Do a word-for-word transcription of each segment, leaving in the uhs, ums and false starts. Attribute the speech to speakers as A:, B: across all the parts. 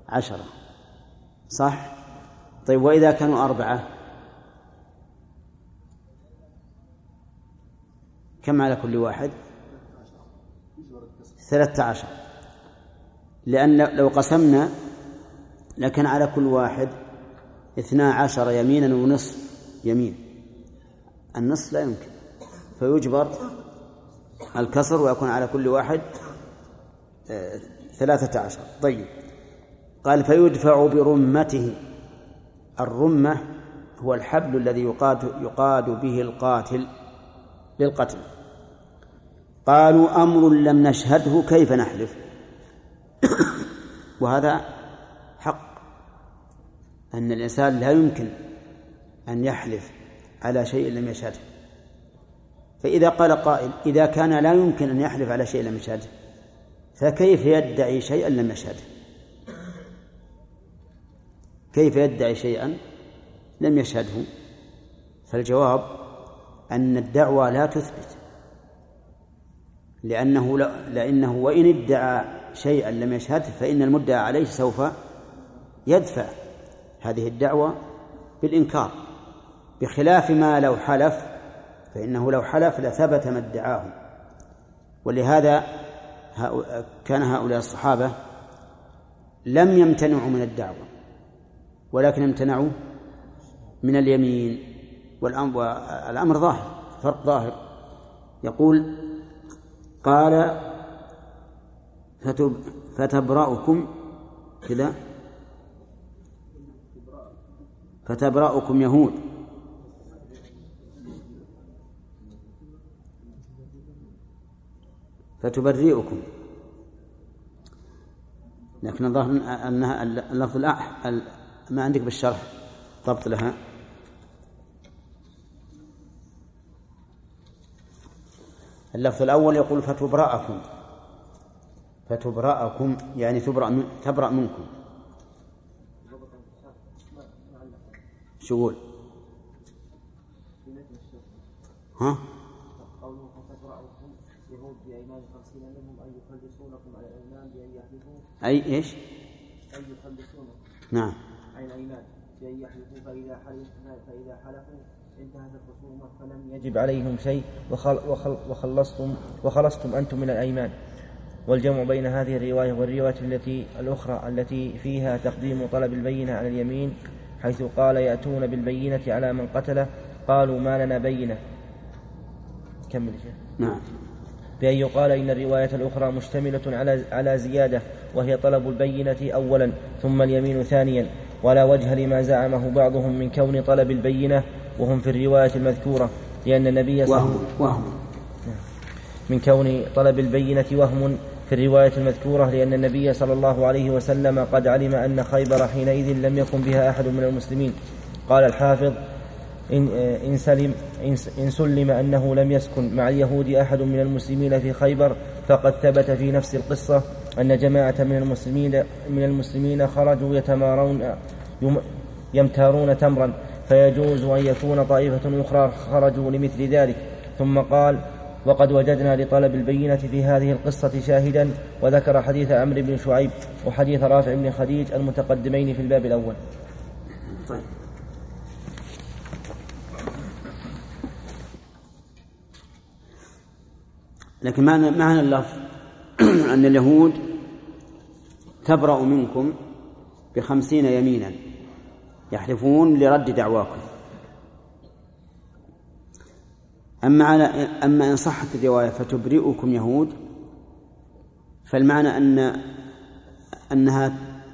A: عشرة، صح؟ طيب وإذا كانوا أربعة كم على كل واحد؟ ثلاثة عشر، لأن لو قسمنا لكن على كل واحد اثنا عشر يمينا ونصف يمين، النصف لا يمكن، فيجبر الكسر ويكون على كل واحد ثلاثة عشر. طيب قال فيدفع برمته. الرمة هو الحبل الذي يقاد, يقاد به القاتل للقتل. قالوا أمر لم نشهده كيف نحلف؟ وهذا حق، أن الإنسان لا يمكن أن يحلف على شيء لم يشهده. فإذا قال قائل إذا كان لا يمكن أن يحلف على شيء لم يشهده فكيف يدعي شيئا لم يشهده؟ كيف يدعي شيئا لم يشهده؟ فالجواب أن الدعوة لا تثبت، لأنه لا لأنه وإن ادعى شيئا لم يشهده فإن المدعى عليه سوف يدفع هذه الدعوة بالإنكار، بخلاف ما لو حلف، فإنه لو حلف لثبت ما ادعاه. ولهذا كان هؤلاء الصحابة لم يمتنعوا من الدعوة ولكن امتنعوا من اليمين، والأمر ظاهر، فرق ظاهر. يقول قال فتبرأكم كذا فتبرأكم يهود فتبرئكم، لكن الظاهر أنها اللفظ الأح ما عندك بالشرح ضبط لها. اللفظ الأول يقول فتبرأكم، فتبرأكم يعني تبرأ تبرأ منكم. شو يقول؟ ها؟
B: قوله فتبرأكم يهود بأيمان خمسين منهم أن يخلصونكم على الأيمان بأن يحلفوا.
A: أي إيش؟
B: أن يخلصونكم.
A: نعم.
B: على الأيمان بأن يحلفوا فإذا حلفوا فإذا حلفوا انتهت الخصومة فلم يجب عليهم شيء وخل وخل وخلصتم وخلصتم أنتم من الأيمان. والجمع بين هذه الرواية والرواية التي الأخرى التي فيها تقديم طلب البينة على اليمين، حيث قال يأتون بالبينة على من قتله قالوا ما لنا بينة. كمل شيء.
A: نعم.
B: بأن يقال إن الرواية الأخرى مشتملة على على زيادة وهي طلب البينة أولا ثم اليمين ثانيا، ولا وجه لما زعمه بعضهم من كون طلب البينة وهم في الرواية المذكورة، لأن النبي صلى الله عليه وسلم من كون طلب البينة وهم في الرواية المذكورة لأن النبي صلى الله عليه وسلم قد علم أن خيبر حينئذ لم يكن بها أحد من المسلمين. قال الحافظ إن, إن, سلم إن سلم أنه لم يسكن مع اليهود أحد من المسلمين في خيبر فقد ثبت في نفس القصة أن جماعة من المسلمين, من المسلمين خرجوا يتمارون يمتارون تمرا، فيجوز أن يكون طائفة أخرى خرجوا لمثل ذلك. ثم قال وقد وجدنا لطلب البينة في هذه القصة شاهدا، وذكر حديث عمرو بن شعيب وحديث رافع بن خديج المتقدمين في الباب الأول.
A: طيب. لكن معنى, معنى اللفظ أن اليهود تبرأ منكم بخمسين يمينا يحلفون لرد دعواكم. أما, على أما إن صحت الرواية فتبرئكم يهود فالمعنى أن أنها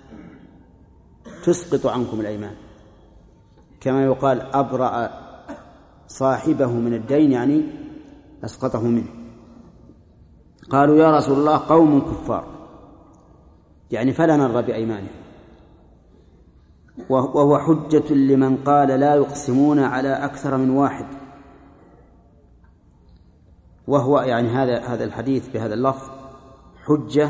A: تسقط عنكم الأيمان، كما يقال أبرأ صاحبه من الدين يعني أسقطه منه. قالوا يا رسول الله قوم كفار، يعني فلا نرضى بأيمانهم، وهو حجة لمن قال لا يقسمون على أكثر من واحد، وهو يعني هذا هذا الحديث بهذا اللفظ حجة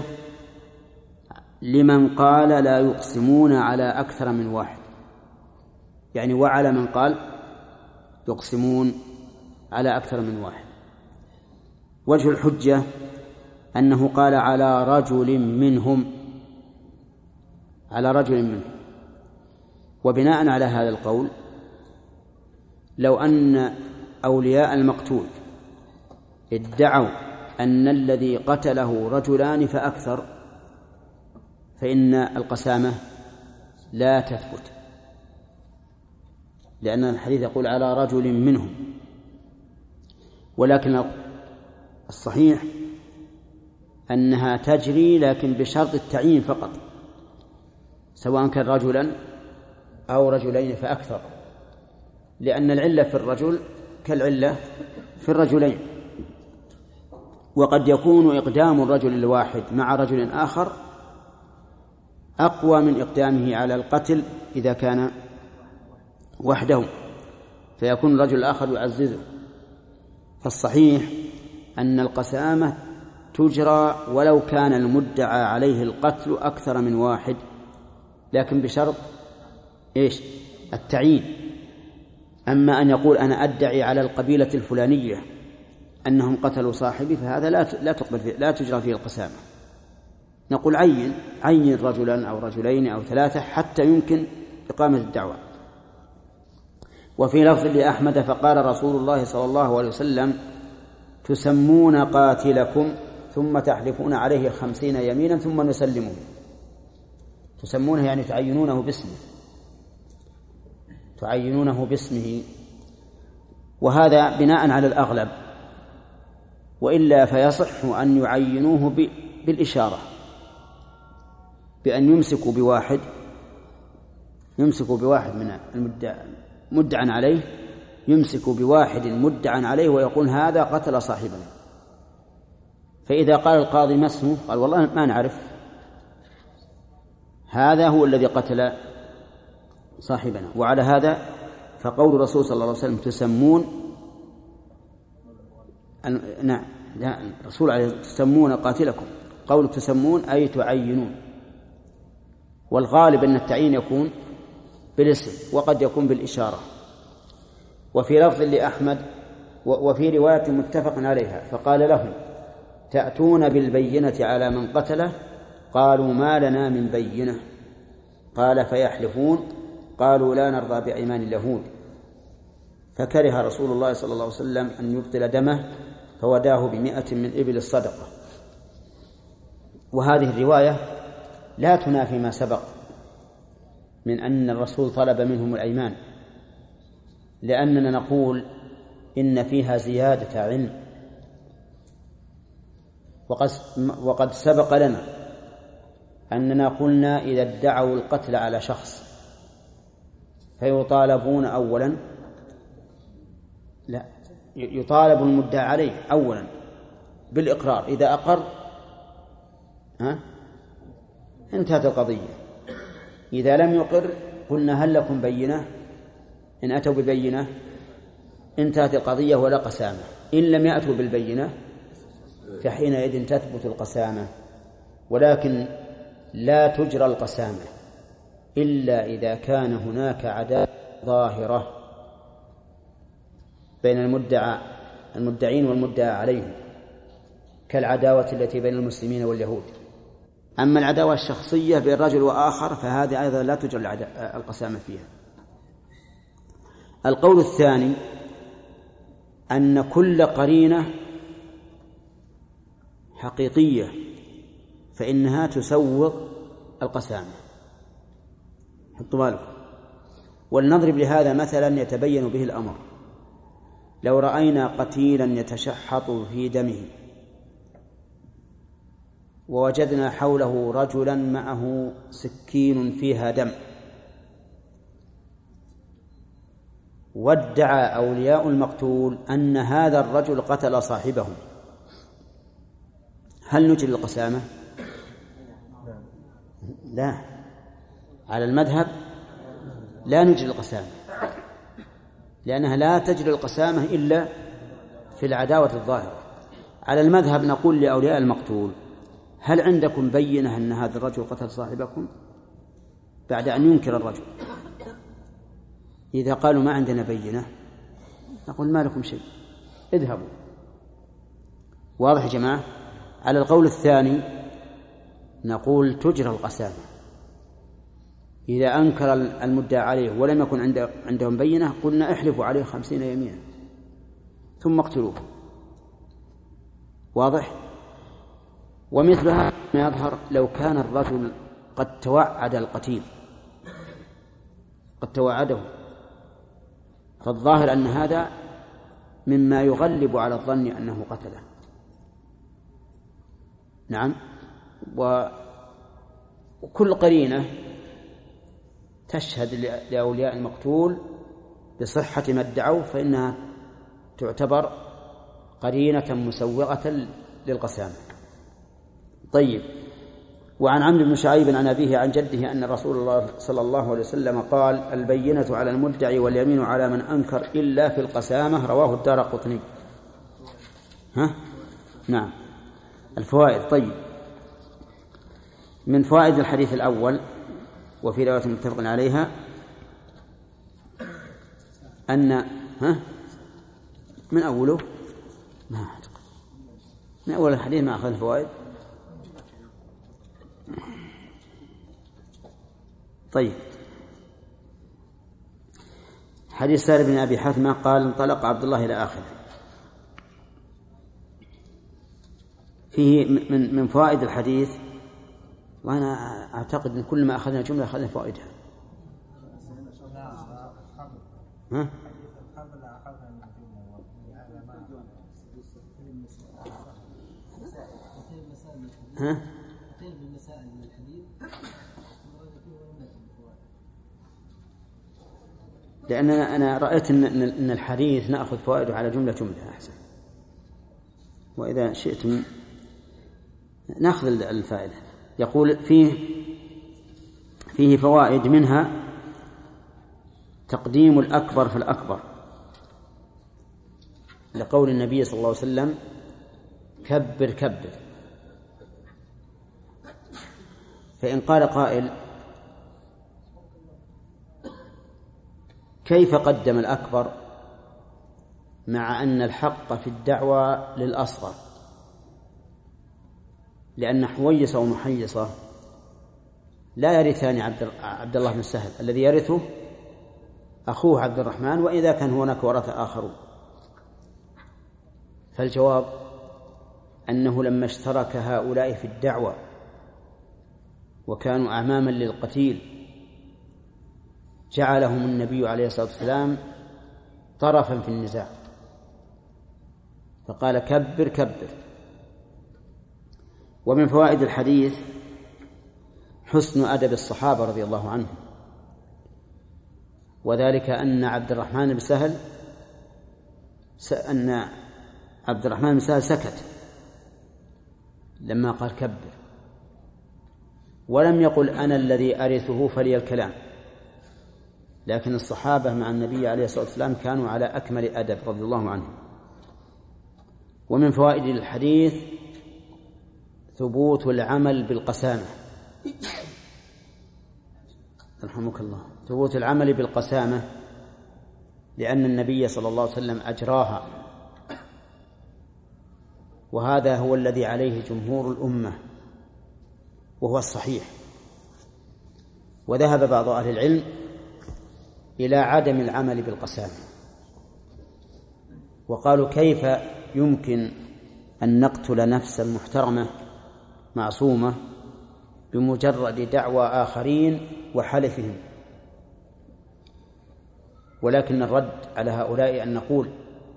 A: لمن قال لا يقسمون على أكثر من واحد، يعني وعلى من قال يقسمون على أكثر من واحد. وجه الحجة أنه قال على رجل منهم، على رجل منهم. وبناء على هذا القول لو أن أولياء المقتول ادعوا أن الذي قتله رجلان فأكثر فإن القسامة لا تثبت، لأن الحديث يقول على رجل منهم. ولكن الصحيح أنها تجري لكن بشرط التعيين فقط، سواء كان رجلا أو رجلين فأكثر، لأن العلة في الرجل كالعلة في الرجلين. وقد يكون إقدام الرجل الواحد مع رجل آخر أقوى من إقدامه على القتل إذا كان وحده، فيكون الرجل الآخر يعززه. فالصحيح أن القسامة تجرى ولو كان المدعى عليه القتل أكثر من واحد، لكن بشرط إيش؟ التعيين. أما أن يقول أنا أدعي على القبيلة الفلانية أنهم قتلوا صاحبي فهذا لا لا تقبل فيه، لا تجرى فيه القسامة. نقول عين عين رجلا أو رجلين أو ثلاثة حتى يمكن إقامة الدعوة. وفي لفظ لأحمد فقال رسول الله صلى الله عليه وسلم تسمون قاتلكم ثم تحلفون عليه خمسين يمينا ثم نسلمه. تسمونه يعني تعينونه باسمه، تعينونه باسمه، وهذا بناء على الأغلب، وإلا فيصح أن يعينوه بالإشارة، بأن يمسكوا بواحد يمسكوا بواحد من المدعى عليه، يمسكوا بواحد مدعى عليه ويقول هذا قتل صاحبنا. فإذا قال القاضي ما اسمه؟ قال والله ما نعرف، هذا هو الذي قتل صاحبنا. وعلى هذا فقول الرسول صلى الله عليه وسلم تسمون، نعم لا الرسول عليه تسمون قاتلكم، قول تسمون أي تعينون، والغالب أن التعيين يكون بالاسم وقد يكون بالإشارة. وفي لفظ لأحمد وفي رواية متفق عليها فقال لهم تأتون بالبينة على من قتله؟ قالوا ما لنا من بينة. قال فيحلفون؟ قالوا لا نرضى بأيمان اليهود. فكره رسول الله صلى الله عليه وسلم أن يبطل دمه فوداه بمئة من إبل الصدقة. وهذه الرواية لا تنافي ما سبق من أن الرسول طلب منهم الأيمان، لأننا نقول إن فيها زيادة علم. وقد, وقد سبق لنا أننا قلنا إذا ادعوا القتل على شخص فيطالبون أولا لا يطالب المدعى عليه أولا بالإقرار، إذا أقر ها انتهت القضية. إذا لم يقر قلنا هل لكم بينة؟ إن أتوا ببينة انتهت القضية ولا قسامة. إن لم يأتوا بالبينة فحينئذ تثبت القسامة. ولكن لا تجرى القسامة إلا إذا كان هناك عداوة ظاهرة بين المدعى المدعين والمدعى عليهم، كالعداوة التي بين المسلمين واليهود. أما العداوة الشخصية بين رجل وآخر فهذه أيضا لا تجرى القسامة فيها. القول الثاني أن كل قرينة حقيقية فإنها تسوغ القسامة. حطوا بالكم. ولنضرب لهذا مثلا يتبين به الأمر. لو رأينا قتيلا يتشحط في دمه ووجدنا حوله رجلا معه سكين فيها دم، وادعى أولياء المقتول أن هذا الرجل قتل صاحبه، هل نجري القسامة؟ لا، على المذهب لا نجري القسامة، لأنها لا تجري القسامة إلا في العداوة الظاهرة. على المذهب نقول لأولياء المقتول هل عندكم بينة أن هذا الرجل قتل صاحبكم؟ بعد أن ينكر الرجل. إذا قالوا ما عندنا بينة نقول ما لكم شيء، اذهبوا. واضح يا جماعة؟ على القول الثاني نقول تجرى القسامة، إذا أنكر المدعى عليه ولم يكن عندهم بينة قلنا احلفوا عليه خمسين يمينا ثم اقتلوه. واضح؟ ومثلها ما يظهر لو كان الرجل قد توعد القتيل، قد توعده، فالظاهر أن هذا مما يغلب على الظن أنه قتله. نعم. وكل قرينة تشهد لأولياء المقتول بصحة ما ادعوا فإنها تعتبر قرينة مسوغة للقسامة. طيب. وعن عمرو بن شعيب عن أبيه عن جده أن رسول الله صلى الله عليه وسلم قال: البينة على المدعي واليمين على من أنكر إلا في القسامة. رواه الدارقطني. ها؟ نعم. الفوائد. طيب. من فوائد الحديث الأول وفي رواية متفق عليها أن ها من أوله ما أعتقد من أول الحديث ما أخذ الفوائد. طيب. حديث سالم بن أبي حاتم قال: انطلق عبد الله إلى آخره. فيه من من فوائد الحديث، وأنا أعتقد أن كل ما أخذنا جملة أخذنا فوائدها. ها؟ ها؟ لأن أنا رأيت أن الحديث نأخذ فوائده على جملة جملة أحسن، وإذا شئتم نأخذ الفائدة. يقول فيه فيه فوائد، منها تقديم الأكبر في الأكبر، لقول النبي صلى الله عليه وسلم: كبر كبر. فإن قال قائل: كيف قدم الأكبر مع أن الحق في الدعوة للأصغر؟ لأن حويصة ومحيصة لا يرثان عبد الله بن سهل، الذي يرثه أخوه عبد الرحمن، وإذا كان هناك ورث آخرون. فالجواب أنه لما اشترك هؤلاء في الدعوة وكانوا أعماما للقتيل جعلهم النبي عليه الصلاة والسلام طرفا في النزاع، فقال: كبر كبر. ومن فوائد الحديث حسن أدب الصحابة رضي الله عنهم، وذلك أن عبد الرحمن بن سهل أن عبد الرحمن بن سهل سكت لما قال كبر، ولم يقل: أنا الذي أرثه فلي الكلام. لكن الصحابة مع النبي عليه الصلاة والسلام كانوا على أكمل أدب رضي الله عنهم. ومن فوائد الحديث ثبوت العمل بالقسامة، رحمك الله، ثبوت العمل بالقسامة، لأن النبي صلى الله عليه وسلم أجراها، وهذا هو الذي عليه جمهور الأمة وهو الصحيح. وذهب بعض أهل العلم إلى عدم العمل بالقسامة، وقالوا: كيف يمكن أن نقتل نفسا محترمة معصومة بمجرد دعوى آخرين وحلفهم؟ ولكن الرد على هؤلاء أن نقول: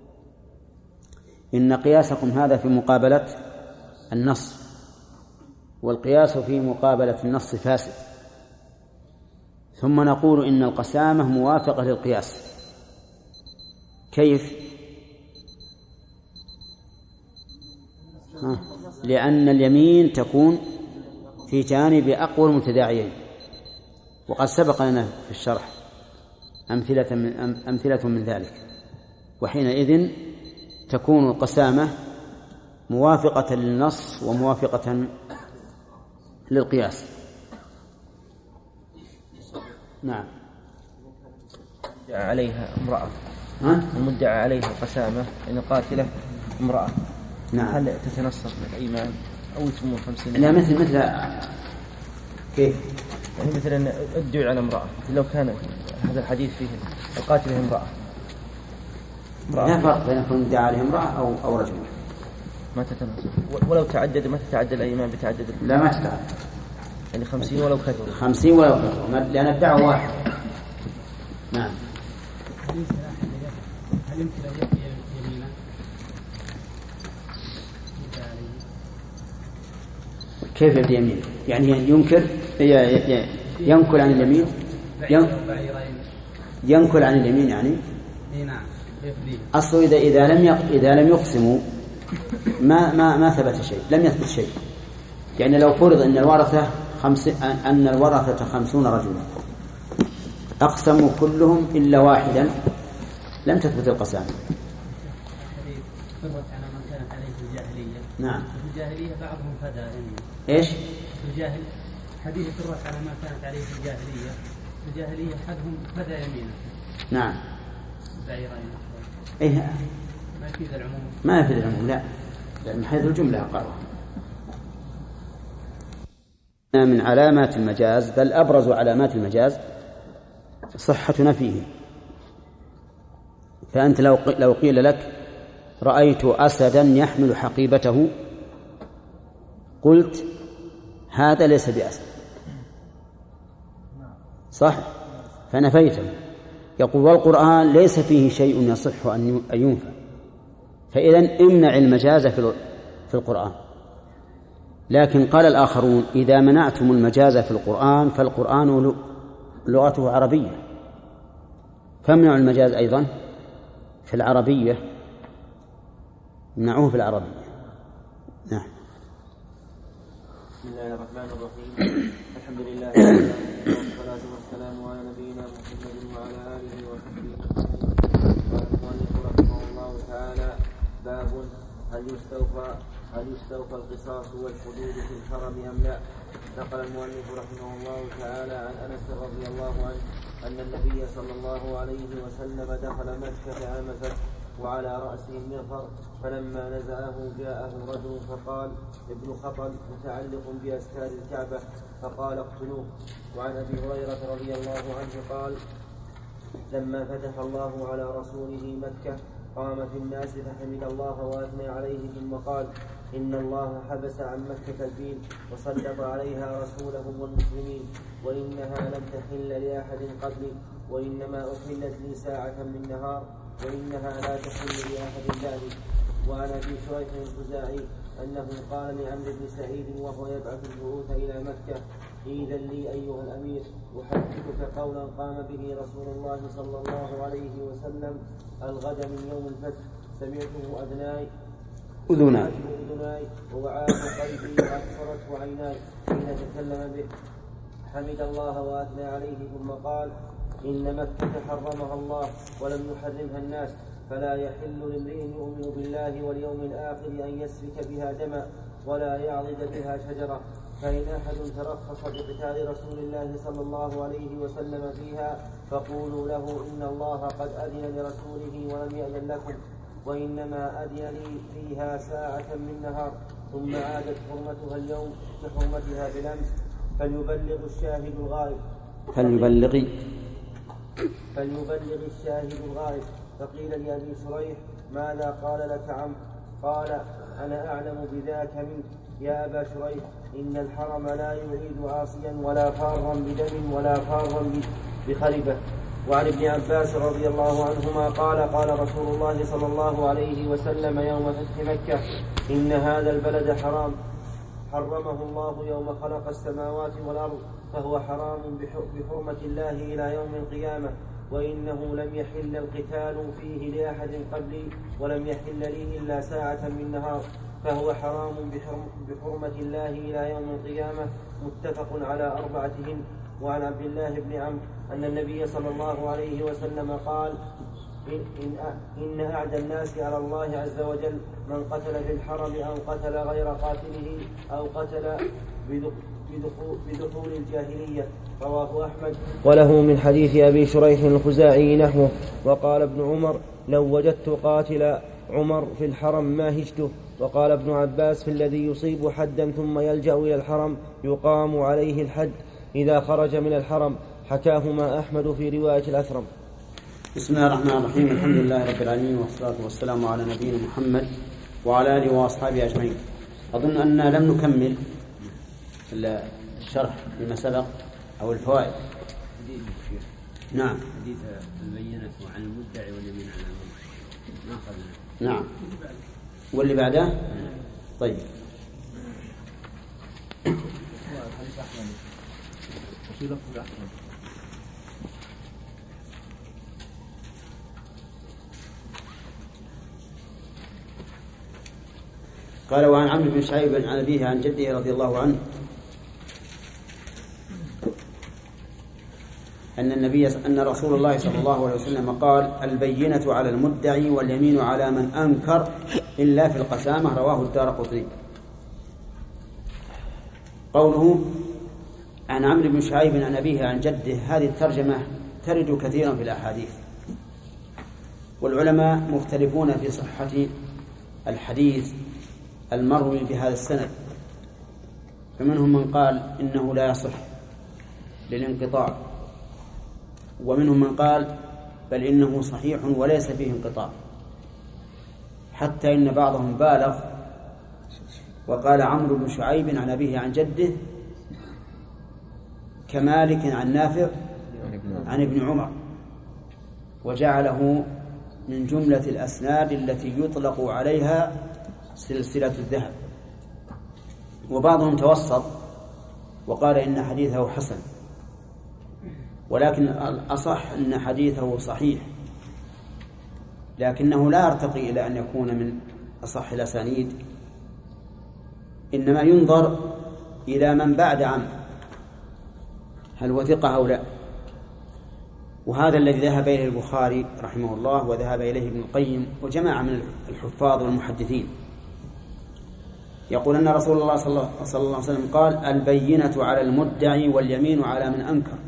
A: إن قياسكم هذا في مقابلة النص، والقياس في مقابلة النص فاسد. ثم نقول إن القسامة موافقة للقياس. كيف؟ ها. لأن اليمين تكون في جانب أقوى المتداعيين، وقد سبق لنا في الشرح أمثلة من, أمثلة من ذلك، وحينئذ تكون القسامة موافقة للنص وموافقة للقياس. نعم.
B: عليها امرأة،
A: ها؟
B: المدعى عليها القسامة إن قاتلة امرأة،
A: نعم.
B: هل تتنصف بالإيمان أو يتم خمسين؟
A: لا، مثل مثل كيف
B: يعني مثلا ادعي على امرأة، لو كان هذا الحديث فيه القاتل امرأة،
A: لا فرق بين يكون ادعى عليه امرأة أو أو رجل،
B: ما تتناسب. ولو تعدد ما تتعدد الأيمان بتعدد؟
A: لا ما تتعدد،
B: يعني خمسين ولو كثر.
A: خمسين ولو كثر، لأن الدعوة واحد. نعم.
C: هل يمكن أن يأتي يمينا؟
A: كيف يأتي يمين؟ يعني ينكر ينكل عن اليمين، ينكل عن اليمين يعني.
C: نعم.
A: أصله إذا إذا لم إذا لم يقسموا ما ما ما ثبت شيء، لم يثبت شيء. يعني لو فرض أن الورثة خمس أن الورثة خمسون رجلا أقسموا كلهم إلا واحدا لم تثبت القسامة.
C: فرت على من كانت عليه في الجاهلية.
A: نعم.
C: في الجاهلية بعضهم فدى يمين.
A: إيش؟
C: في الجاهل حديث فرت على ما كانت عليه في الجاهلية. في الجاهلية أحدهم فدى يمينه.
A: نعم.
C: بعيرين.
A: إيه.
C: ما يفيد العموم.
A: ما يفيد العموم لا. من حيث الجملة أقرأ. من علامات المجاز، بل أبرز علامات المجاز صحة نفيه. فأنت لو لو قيل لك رأيت أسدا يحمل حقيبته قلت هذا ليس بأسد، صح؟ فنفيته. يقول والقرآن ليس فيه شيء يصح أن ينفى، فإذن امنع المجاز في القرآن. لكن قال الآخرون إذا منعتم المجاز في القرآن فالقرآن لغته عربية، فامنعوا المجاز أيضا في العربية، منعوه في العربية. نعم.
B: بسم الله الرحمن الرحيم. الحمد لله والصلاة والسلام على نبينا محمد وعلى آله وصحبه. قال المؤلف رحمه الله تعالى: باب هل يستوفى هل يستوفى القصاص والحدود في الحرم أم لا؟ نقل المؤلف رحمه الله تعالى عن أنس رضي الله عنه أن النبي صلى الله عليه وسلم دخل مكة عام الفتح وعلى رأسه المغفر، فلما نزعه جاءه رجل فقال: ابن خطل متعلق بأستار الكعبة، فقال: اقتلوه. وعن أبي هريرة رضي الله عنه قال: لما فتح الله على رسوله مكة قام في الناس فحمد الله وأثنى عليه ثم قال: إن الله حبس عن مكة الفيل وسلط عليها رسوله والمسلمين، وإنها لم تحل لأحد قبلي، وإنما أحلت لي ساعة من نهار، وإنها لا تحل لأحد بعدي. وعن أبي شريح الخزاعي أنه قال لعمرو بن سعيد وهو يبعث البعوث إلى مكة: إذن لي أيها الأمير أحدثك قولا قام به رسول الله صلى الله عليه وسلم الغد من يوم الفتح، سمعته أذناي
A: أذناي
B: ووعاه قلبي وأبصرته عيناي حين تكلم به، حمد الله وأثنى عليه ثم قال: إن مكة حرمها الله ولم يحرمها الناس، فلا يحل لامرئ يؤمن بالله واليوم الآخر أن يسفك بها دما ولا يعضد بها شجرة، فإن أحد ترخص بقتال رسول الله صلى الله عليه وسلم فيها فقولوا له إن الله قد أذن لرسوله ولم يأذن لكم، وإنما أذن لي فيها ساعة من نهار، ثم عادت حرمتها اليوم كحرمتها بالأمس، فليبلغ الشاهد الغائب
A: فليبلغ
B: فليبلغ الشاهد الغائب. فقيل لأبي شريح: ماذا قال لك عمرو؟ قال: أنا أعلم بذاك منك يا أبا شريح، إن الحرم لا يعيد عاصيا ولا فارا بدم ولا فارا بخربة. وعن ابن عباس رضي الله عنهما قال: قال رسول الله صلى الله عليه وسلم يوم فتح مكة: إن هذا البلد حرام حرمه الله يوم خلق السماوات والأرض، فهو حرام بحرمة الله إلى يوم القيامة، وإنه لم يحل القتال فيه لأحد قبلي ولم يحل لي إلا ساعة من نهار، فهو حرام بحرمة الله إلى يوم القيامة، متفق على أربعتهن. وعن عبد الله بن عمرو أن النبي صلى الله عليه وسلم قال: إن, إن أعدى الناس على الله عز وجل من قتل في الحرم أو قتل غير قاتله أو قتل بدخول الجاهلية. رواه أحمد وله من حديث أبي شريح الخزاعي نحوه. وقال ابن عمر: لو وجدت قاتل عمر في الحرم ما هجته. وقال ابن عباس: في الذي يصيب حدا ثم يلجأ إلى الحرم يقام عليه الحد إذا خرج من الحرم، حكاهما أحمد في رواية الأثرم.
A: بسم الله الرحمن الرحيم. الحمد لله رب العالمين، والصلاة والسلام على نبينا محمد وعلى آله وأصحابه أجمعين. أظن أننا لم نكمل الشرح لما سبق أو الفوائد. نعم.
D: حديث البينة عن المدعي واليمين على المدعي ما أخذنا.
A: نعم. واللي بعده. طيب. قال: وعن عمرو بن شعيب عن أبيه عن جده رضي الله عنه أن النبي أن رسول الله صلى الله عليه وسلم قال: البينة على المدعي واليمين على من أنكر إلا في القسامة. رواه الدارقطني. قوله عن عمرو بن شعيب عن أبيه عن جده، هذه الترجمة ترد كثيرا في الأحاديث، والعلماء مختلفون في صحة الحديث المروي بهذا السند، فمنهم من قال إنه لا يصح للانقطاع، ومنهم من قال بل إنه صحيح وليس فيه انقطاع، حتى إن بعضهم بالغ وقال عمرو بن شعيب عن أبيه عن جده كمالك عن نافع عن ابن عمر، وجعله من جملة الأسناد التي يطلق عليها سلسلة الذهب. وبعضهم توسط وقال إن حديثه حسن، ولكن الأصح أن حديثه صحيح، لكنه لا يرتقي إلى أن يكون من أصح الأسانيد، إنما ينظر إلى من بعد عمرو هل هو ثقة أو لا. وهذا الذي ذهب إليه البخاري رحمه الله، وذهب إليه ابن القيم وجماعة من الحفاظ والمحدثين. يقول أن رسول الله صلى الله عليه وسلم قال: البينة على المدعي واليمين على من أنكر.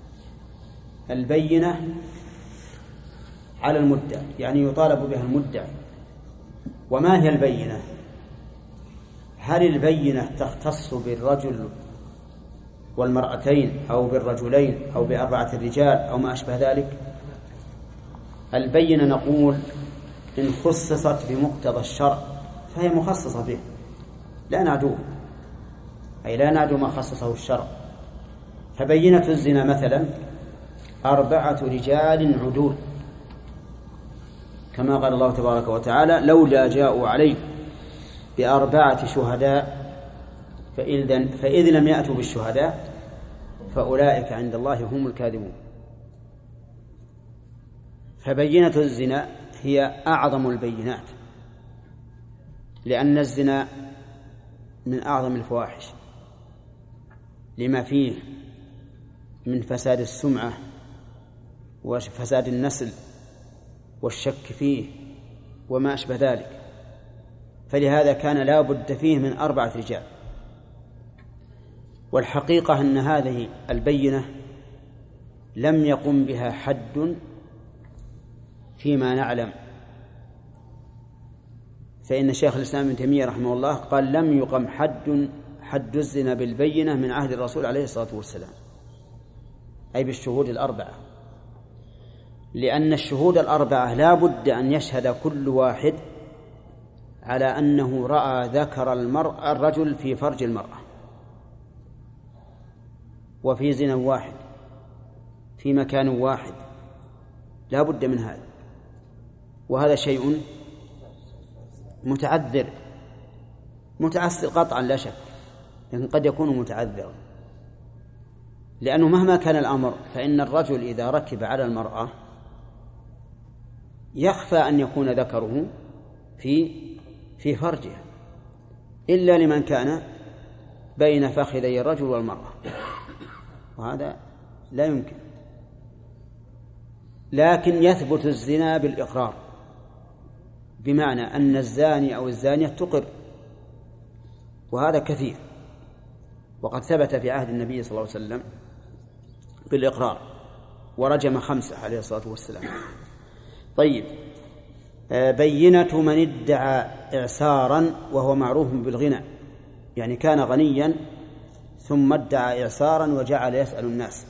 A: البينة على المدعي يعني يطالب بها المدعي. وما هي البينة؟ هل البينة تختص بالرجل والمرأتين أو بالرجلين أو بأربعة الرجال أو ما أشبه ذلك؟ البينة نقول إن خصصت بمقتضى الشرع فهي مخصصة به، لا نعدوه، أي لا نعدو ما خصصه الشرع. فبينة الزنا مثلا أربعة رجال عدول، كما قال الله تبارك وتعالى: لولا جاءوا عليه بأربعة شهداء فإذ لم يأتوا بالشهداء فأولئك عند الله هم الكاذبون. فبينة الزنا هي أعظم البينات، لأن الزنا من أعظم الفواحش لما فيه من فساد السمعة وفساد النسل والشك فيه وما أشبه ذلك، فلهذا كان لا بد فيه من أربعة رجال. والحقيقة أن هذه البينة لم يقم بها حد فيما نعلم، فإن شيخ الإسلام ابن تيمية رحمه الله قال: لم يقم حد حد الزنا بالبينة من عهد الرسول عليه الصلاة والسلام، أي بالشهود الأربعة، لأن الشهود الأربعة لا بد أن يشهد كل واحد على أنه رأى ذكر المرأة الرجل في فرج المرأة، وفي زنا واحد في مكان واحد، لا بد من هذا. وهذا شيء متعذر متعسر قطعا لا شك، لكن قد يكون متعذرا، لأنه مهما كان الأمر فإن الرجل إذا ركب على المرأة يخفى أن يكون ذكره في في فرجها، إلا لمن كان بين فخذي الرجل والمرأة، وهذا لا يمكن. لكن يثبت الزنا بالإقرار، بمعنى أن الزاني أو الزانية تقر، وهذا كثير، وقد ثبت في عهد النبي صلى الله عليه وسلم بالإقرار، ورجم خمسة عليه الصلاة والسلام. طيب، بينة من ادعى إعسارا وهو معروف بالغنى، يعني كان غنيا ثم ادعى إعصارا وجعل يسأل الناس.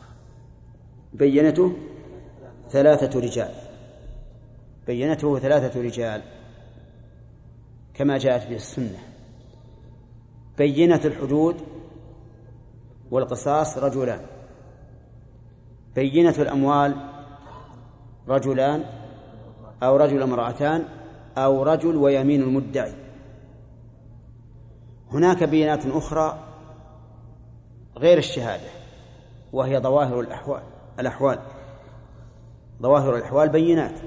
A: بينته ثلاثة رجال بينته ثلاثة رجال كما جاءت به السنة. بينة الحدود والقصاص رجلان، بينة الأموال رجلان أو رجل امرأتان أو رجل ويمين المدعي. هناك بينات أخرى غير الشهادة وهي ظواهر الأحوال الأحوال ظواهر الأحوال بينات.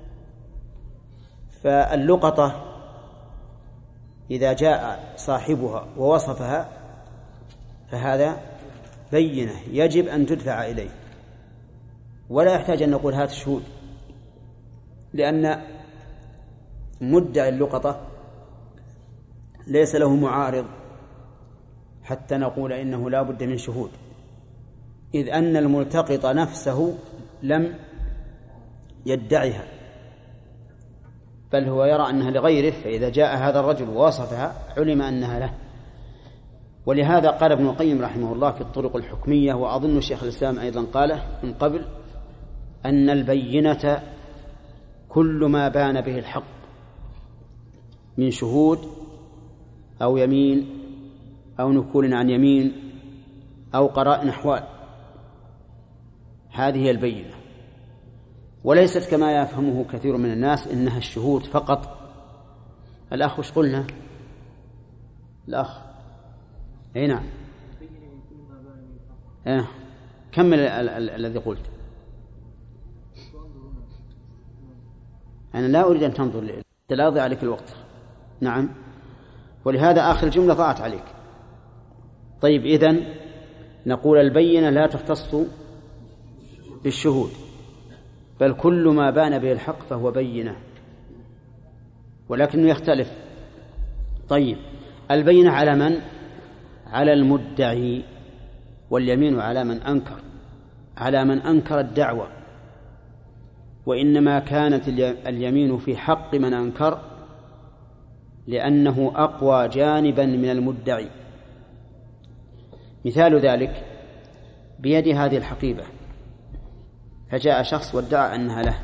A: فاللقطة إذا جاء صاحبها ووصفها فهذا بينة يجب أن تدفع إليه، ولا يحتاج أن نقول هات شهود، لأن مدعي اللقطة ليس له معارض حتى نقول إنه لا بد من شهود، إذ أن الملتقط نفسه لم يدعيها بل هو يرى أنها لغيره، فإذا جاء هذا الرجل ووصفها علم أنها له. ولهذا قال ابن القيم رحمه الله في الطرق الحكمية، وأظن شيخ الإسلام أيضا قاله من قبل، أن البينة كل ما بان به الحق من شهود أو يمين أو نكول عن يمين أو قرائن أحوال، هذه هي البينة، وليست كما يفهمه كثير من الناس إنها الشهود فقط. الأخ وش قلنا؟ الأخ أي نعم آه. كمل الذي قلت. أنا لا أريد أن تنظر لا أضيع عليك الوقت. نعم، ولهذا آخر الجملة ضاعت عليك. طيب، إذن نقول البينة لا تختص بالشهود بل كل ما بان به الحق فهو بينة، ولكنه يختلف. طيب، البينة على من؟ على المدعي، واليمين على من أنكر على من أنكر الدعوة. وإنما كانت اليمين في حق من أنكر لأنه أقوى جانبا من المدعي. مثال ذلك بيد هذه الحقيبة، فجاء شخص وادعى أنها له،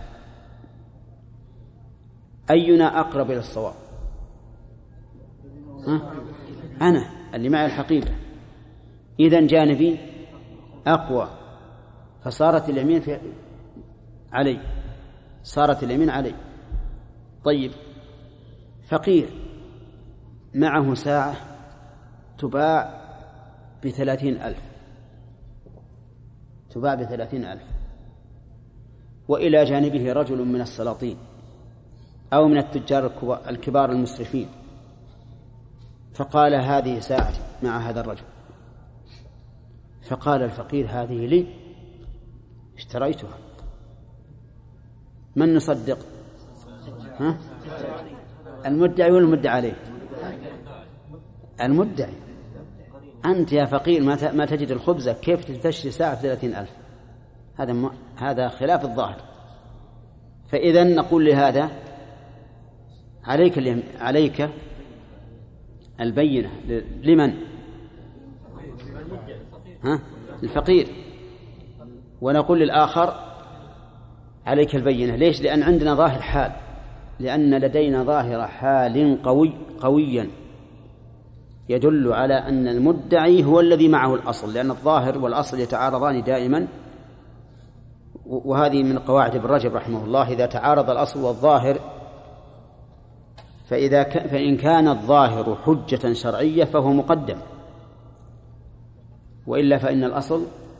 A: أينا أقرب إلى الصواب؟ ها؟ أنا اللي معي الحقيبة، إذن جانبي أقوى، فصارت اليمين في علي صارت اليمين علي. طيب، فقير معه ساعة تباع بثلاثين ألف تباع بثلاثين ألف وإلى جانبه رجل من السلاطين أو من التجار الكبار المسرفين، فقال هذه ساعتي مع هذا الرجل. فقال الفقير هذه لي، اشتريتها، من نصدق؟ ها؟ المدعي ولا المدعى عليه؟ المدعي. أنت يا فقير ما تجد الخبزة، كيف تشتري ساعة ثلاثين ألف؟ هذا هذا خلاف الظاهر. فإذا نقول لهذا عليك اليم... عليك البينة. لمن؟ ها؟ الفقير. ونقول للآخر عليك البينة. ليش؟ لأن عندنا ظاهر حال، لأن لدينا ظاهر حال قوي قويا يدل على أن المدعي هو الذي معه الأصل، لأن الظاهر والأصل يتعارضان دائما، وهذه من قواعد ابن رجب رحمه الله: إذا تعارض الأصل والظاهر فإذا ك... فإن كان الظاهر حجة شرعية فهو مقدم، وإلا فإن الأصل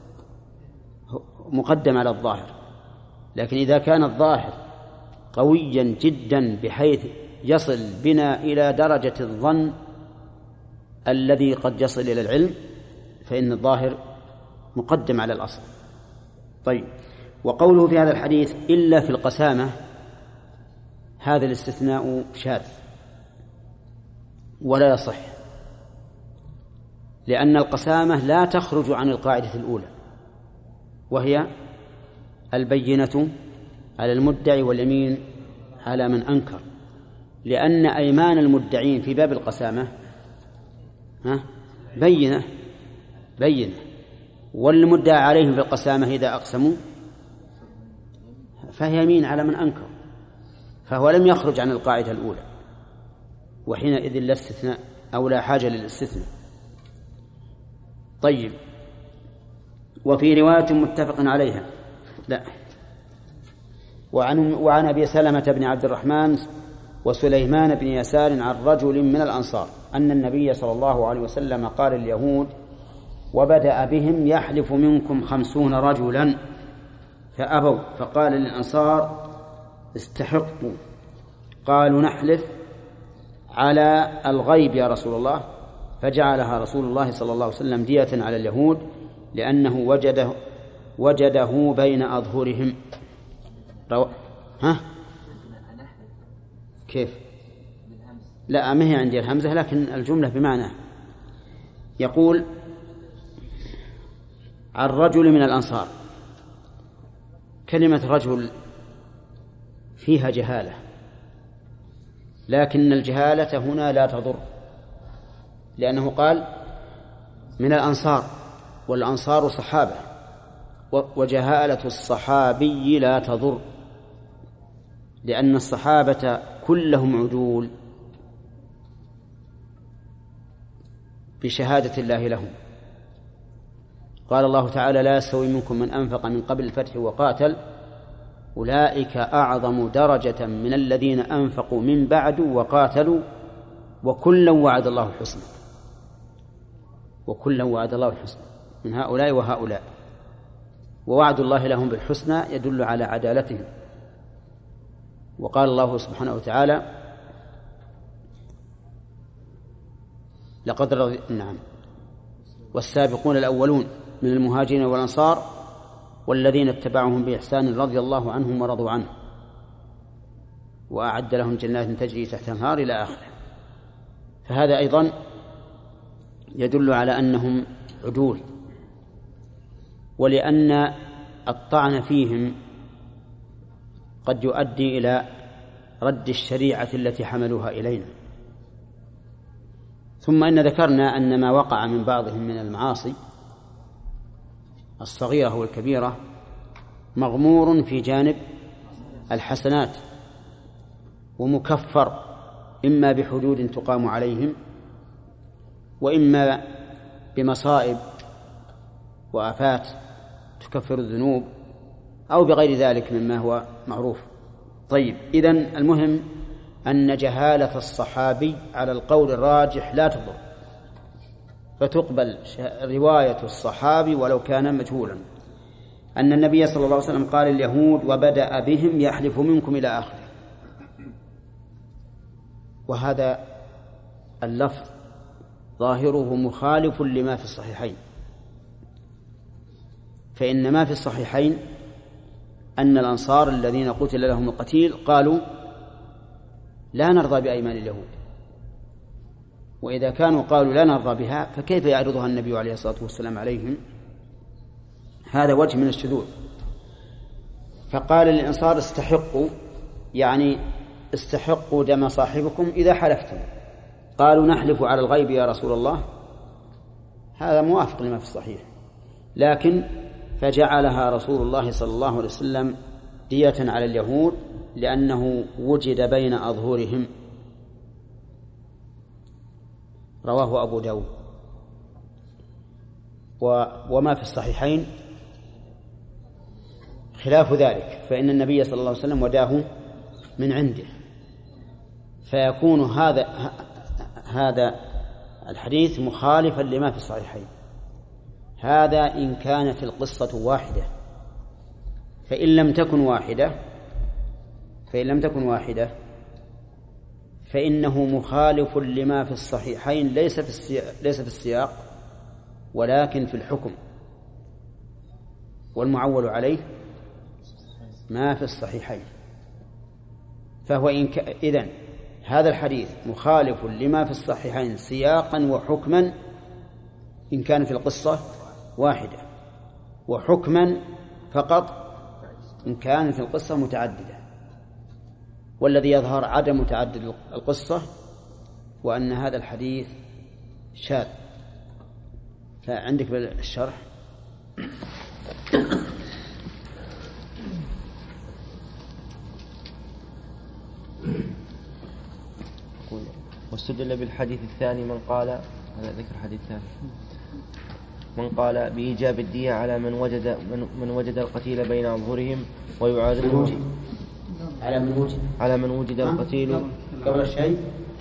A: مقدم على الظاهر. لكن إذا كان الظاهر قويا جدا بحيث يصل بنا إلى درجة الظن الذي قد يصل إلى العلم فإن الظاهر مقدم على الأصل. طيب، وقوله في هذا الحديث إلا في القسامة، هذا الاستثناء شاذ ولا يصح، لأن القسامة لا تخرج عن القاعدة الأولى، وهي البينة على المدعي واليمين على من أنكر، لأن أيمان المدعين في باب القسامة ها بينة بينة، والمدعى عليهم بالقسامة إذا أقسموا فهي يمين على من أنكر، فهو لم يخرج عن القاعدة الأولى، وحينئذ لا استثناء أو لا حاجة للاستثناء. طيب، وفي رواية متفق عليها لا وعن, وعن أبي سلمة بن عبد الرحمن وسليمان بن يسار عن رجل من الأنصار أن النبي صلى الله عليه وسلم قال اليهود: وبدأ بهم يحلف منكم خمسون رجلا فأبوا، فقال للأنصار: استحقوا. قالوا: نحلف على الغيب يا رسول الله، فجعلها رسول الله صلى الله عليه وسلم دية على اليهود لأنه وجده وجده بين أظهرهم. رو... ها؟ كيف؟ لا، ما هي عندي الهمزة، لكن الجملة بمعنى. يقول: عن رجل من الأنصار. كلمة رجل فيها جهالة، لكن الجهالة هنا لا تضر، لأنه قال من الأنصار، والأنصار صحابة، وجهالة الصحابي لا تضر، لأن الصحابة كلهم عدول بشهادة الله لهم. قال الله تعالى: لا يستوي منكم من أنفق من قبل الفتح وقاتل أولئك أعظم درجة من الذين أنفقوا من بعد وقاتلوا وكلا وعد الله الحسنى. وكلا وعد الله الحسنى من هؤلاء وهؤلاء، ووعد الله لهم بالحسنى يدل على عدالتهم. وقال الله سبحانه وتعالى: لقد رضي نعم والسابقون الأولون من المهاجرين والأنصار والذين اتبعهم بإحسان رضي الله عنهم ورضوا عنه وأعد لهم جنات تجري تحت الأنهار إلى آخره. فهذا أيضا يدل على أنهم عدول، ولأن الطعن فيهم قد يؤدي إلى رد الشريعة التي حملوها إلينا. ثم إن ذكرنا أن ما وقع من بعضهم من المعاصي الصغيرة والكبيرة مغمور في جانب الحسنات، ومكفر إما بحدود تقام عليهم، وإما بمصائب وآفات تكفر الذنوب، أو بغير ذلك مما هو معروف. طيب، إذن المهم أن جهالة الصحابي على القول الراجح لا تضر، فتقبل رواية الصحابي ولو كان مجهولا. أن النبي صلى الله عليه وسلم قال اليهود: وبدأ بهم يحلف منكم إلى آخره. وهذا اللفظ ظاهره مخالف لما في الصحيحين، فإن ما في الصحيحين أن الأنصار الذين قتل لهم القتيل قالوا: لا نرضى بأيمان اليهود. وإذا كانوا قالوا لا نرضى بها فكيف يعرضها النبي عليه الصلاة والسلام عليهم؟ هذا وجه من الشذوذ. فقال للأنصار: استحقوا، يعني استحقوا دم صاحبكم إذا حلفتم. قالوا: نحلف على الغيب يا رسول الله. هذا موافق لما في الصحيح، لكن فجعلها رسول الله صلى الله عليه وسلم دية على اليهود لأنه وجد بين أظهرهم. رواه أبو داود. وما في الصحيحين خلاف ذلك، فإن النبي صلى الله عليه وسلم وداه من عنده، فيكون هذا هذا الحديث مخالفا لما في الصحيحين. هذا إن كانت القصة واحدة، فإن لم تكن واحدة فإن لم تكن واحدة فإنه مخالف لما في الصحيحين، ليس في السياق, ليس في السياق ولكن في الحكم، والمعول عليه ما في الصحيحين. فهو إن ك... إذن هذا الحديث مخالف لما في الصحيحين سياقا وحكما إن كانت القصة واحدة، وحكما فقط إن كانت القصة متعددة. والذي يظهر عدم تعدد القصة، وأن هذا الحديث شاذ. فعندك بالشرح
B: واستدل بالحديث الثاني من قال، هذا ذكر حديث ثاني، من قال بإيجاب الدية على من وجد من, من وجد القتيل بين أظهرهم ويعارضه
A: على من وجد
B: على من وجد القتيل
A: قبل الشيء.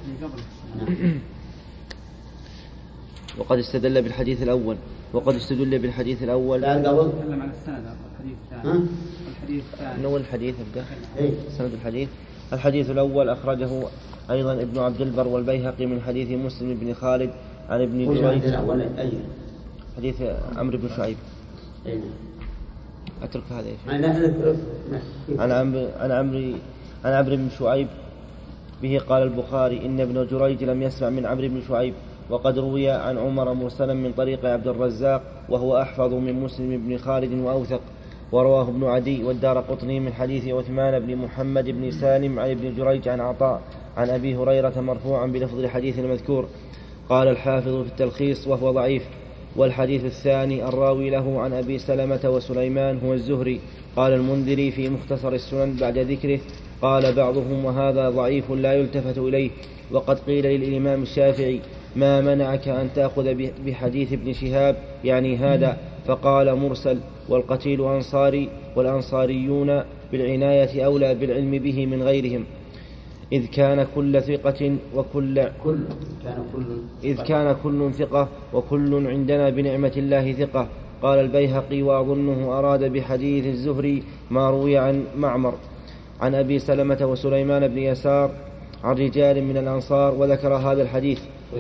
B: وقد استدل بالحديث الأول وقد استدل بالحديث الأول
A: لا قبل
C: تكلم عن السند الحديث الثاني. الحديث الثاني
B: من أول الحديث أبدأ
A: إيه؟
B: سند الحديث. الحديث الأول أخرجه أيضا ابن عبد البر والبيهقي من حديث مسلم بن خالد عن ابن جريج، حديث عمرو بن شعيب.
A: أيه.
B: أترك هذا
A: عن
B: عمرو عن عمرو عن عمرو بن شعيب به قال البخاري إن ابن جريج لم يسمع من عمرو بن شعيب، وقد روي عن عمر مرسلا من طريق عبد الرزاق وهو أحفظ من مسلم بن خالد وأوثق، ورواه ابن عدي والدارقطني من حديث عثمان بن محمد بن سالم عن ابن جريج عن عطاء عن أبي هريرة مرفوعا بلفظ الحديث المذكور. قال الحافظ في التلخيص وهو ضعيف. والحديث الثاني الراوي له عن أبي سلمة وسليمان هو الزهري. قال المنذري في مختصر السنن بعد ذكره قال بعضهم وهذا ضعيف لا يلتفت إليه. وقد قيل للإمام الشافعي ما منعك أن تأخذ بحديث ابن شهاب يعني هذا، فقال مرسل والقتيل أنصاري والأنصاريون بالعناية أولى بالعلم به من غيرهم، إذ كان كل ثقة وكل
A: كل كان كل
B: إذ كان كل ثقة وكل عندنا بنعمة الله ثقة. قال البيهقي وأظنه أراد بحديث الزهري ما روي عن معمر عن أبي سلمة وسليمان بن يسار عن رجال من الأنصار، وذكر هذا الحديث.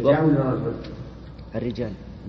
B: الرجال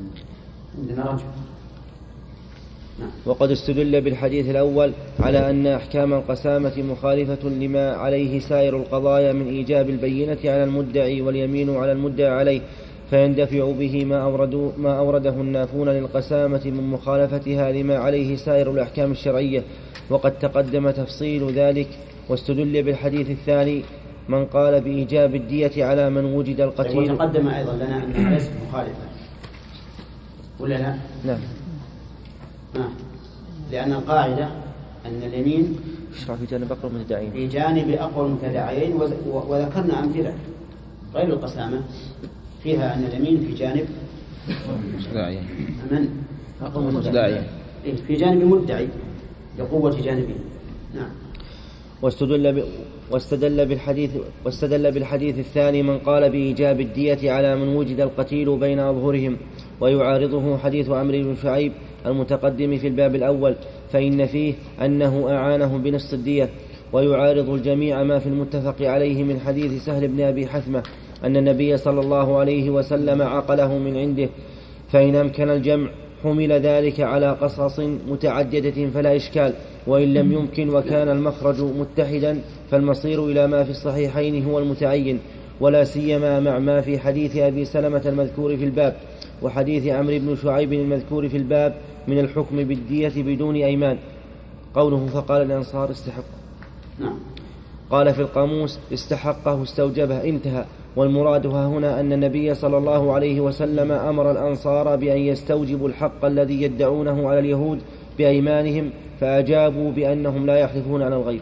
B: وقد استدل بالحديث الأول على أن أحكام القسامة مخالفة لما عليه سائر القضايا من إيجاب البينة على المدعي واليمين على المدعى عليه، فيندفع به ما, أوردوا ما أورده النافون للقسامة من مخالفتها لما عليه سائر الأحكام الشرعية، وقد تقدم تفصيل ذلك. واستدل بالحديث الثاني من قال بإيجاب الدية على من وجد القتيل.
A: وتقدم أيضا لنا أنها ليست مخالفة ولا لا؟
B: نعم.
A: آه. لأن القاعدة أن اليمين
B: يشرع في جانب أقوى المتداعين
A: في جانب أقوى المتداعيين، وذكرنا أمثلة غير القسامة فيها أن اليمين في جانب
B: متداعين
A: من أقوى المتداعين في جانب مدعي لقوة جانبه. نعم.
B: واستدل ب... واستدل بالحديث واستدل بالحديث الثاني من قال بإيجاب الدية على من وجد القتيل بين أظهرهم، ويعارضه حديث عمرو بن شعيب المتقدم في الباب الأول، فإن فيه أنه أعانه بنص الدية. ويعارض الجميع ما في المتفق عليه من حديث سهل بن أبي حثمة أن النبي صلى الله عليه وسلم عقله من عنده، فإن أمكن الجمع حمل ذلك على قصص متعددة فلا إشكال، وإن لم يمكن وكان المخرج متحدا فالمصير إلى ما في الصحيحين هو المتعين، ولا سيما مع ما في حديث أبي سلمة المذكور في الباب وحديث عمرو بن شعيب المذكور في الباب من الحكم بالدية بدون أيمان. قوله فقال الأنصار استحق،
A: نعم.
B: قال في القاموس استحقه استوجبه انتهى. والمراد هنا أن النبي صلى الله عليه وسلم أمر الأنصار بأن يستوجبوا الحق الذي يدعونه على اليهود بأيمانهم، فأجابوا بأنهم لا يحلفون على الغيب.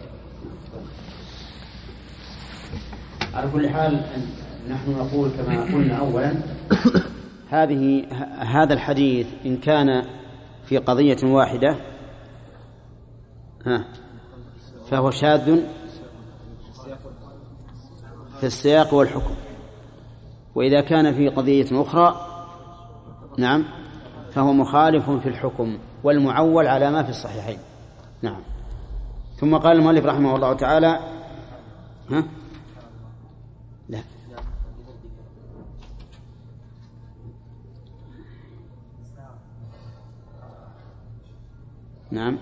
A: على كل حال نحن نقول كما قلنا أولا هذه هذا الحديث إن كان في قضية واحدة ها فهو شاذ في السياق والحكم، وإذا كان في قضية أخرى نعم فهو مخالف في الحكم والمعول على ما في الصحيحين. نعم. ثم قال المؤلف رحمه الله تعالى ها لا نعم.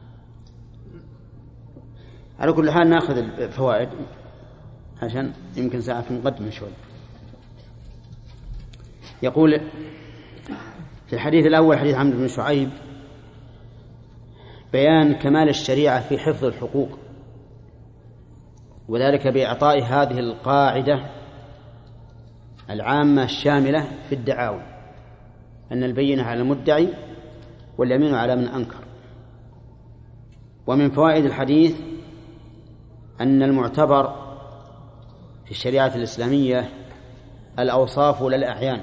A: على كل حال نأخذ الفوائد عشان يمكن ساعة في مقدمة شوي. يقول في الحديث الأول حديث عمرو بن شعيب بيان كمال الشريعة في حفظ الحقوق، وذلك بإعطاء هذه القاعدة العامة الشاملة في الدعاوى، أن البينة على المدعي واليمين على من أنكر. ومن فوائد الحديث أن المعتبر في الشريعة الإسلامية الأوصاف لا الأعيان،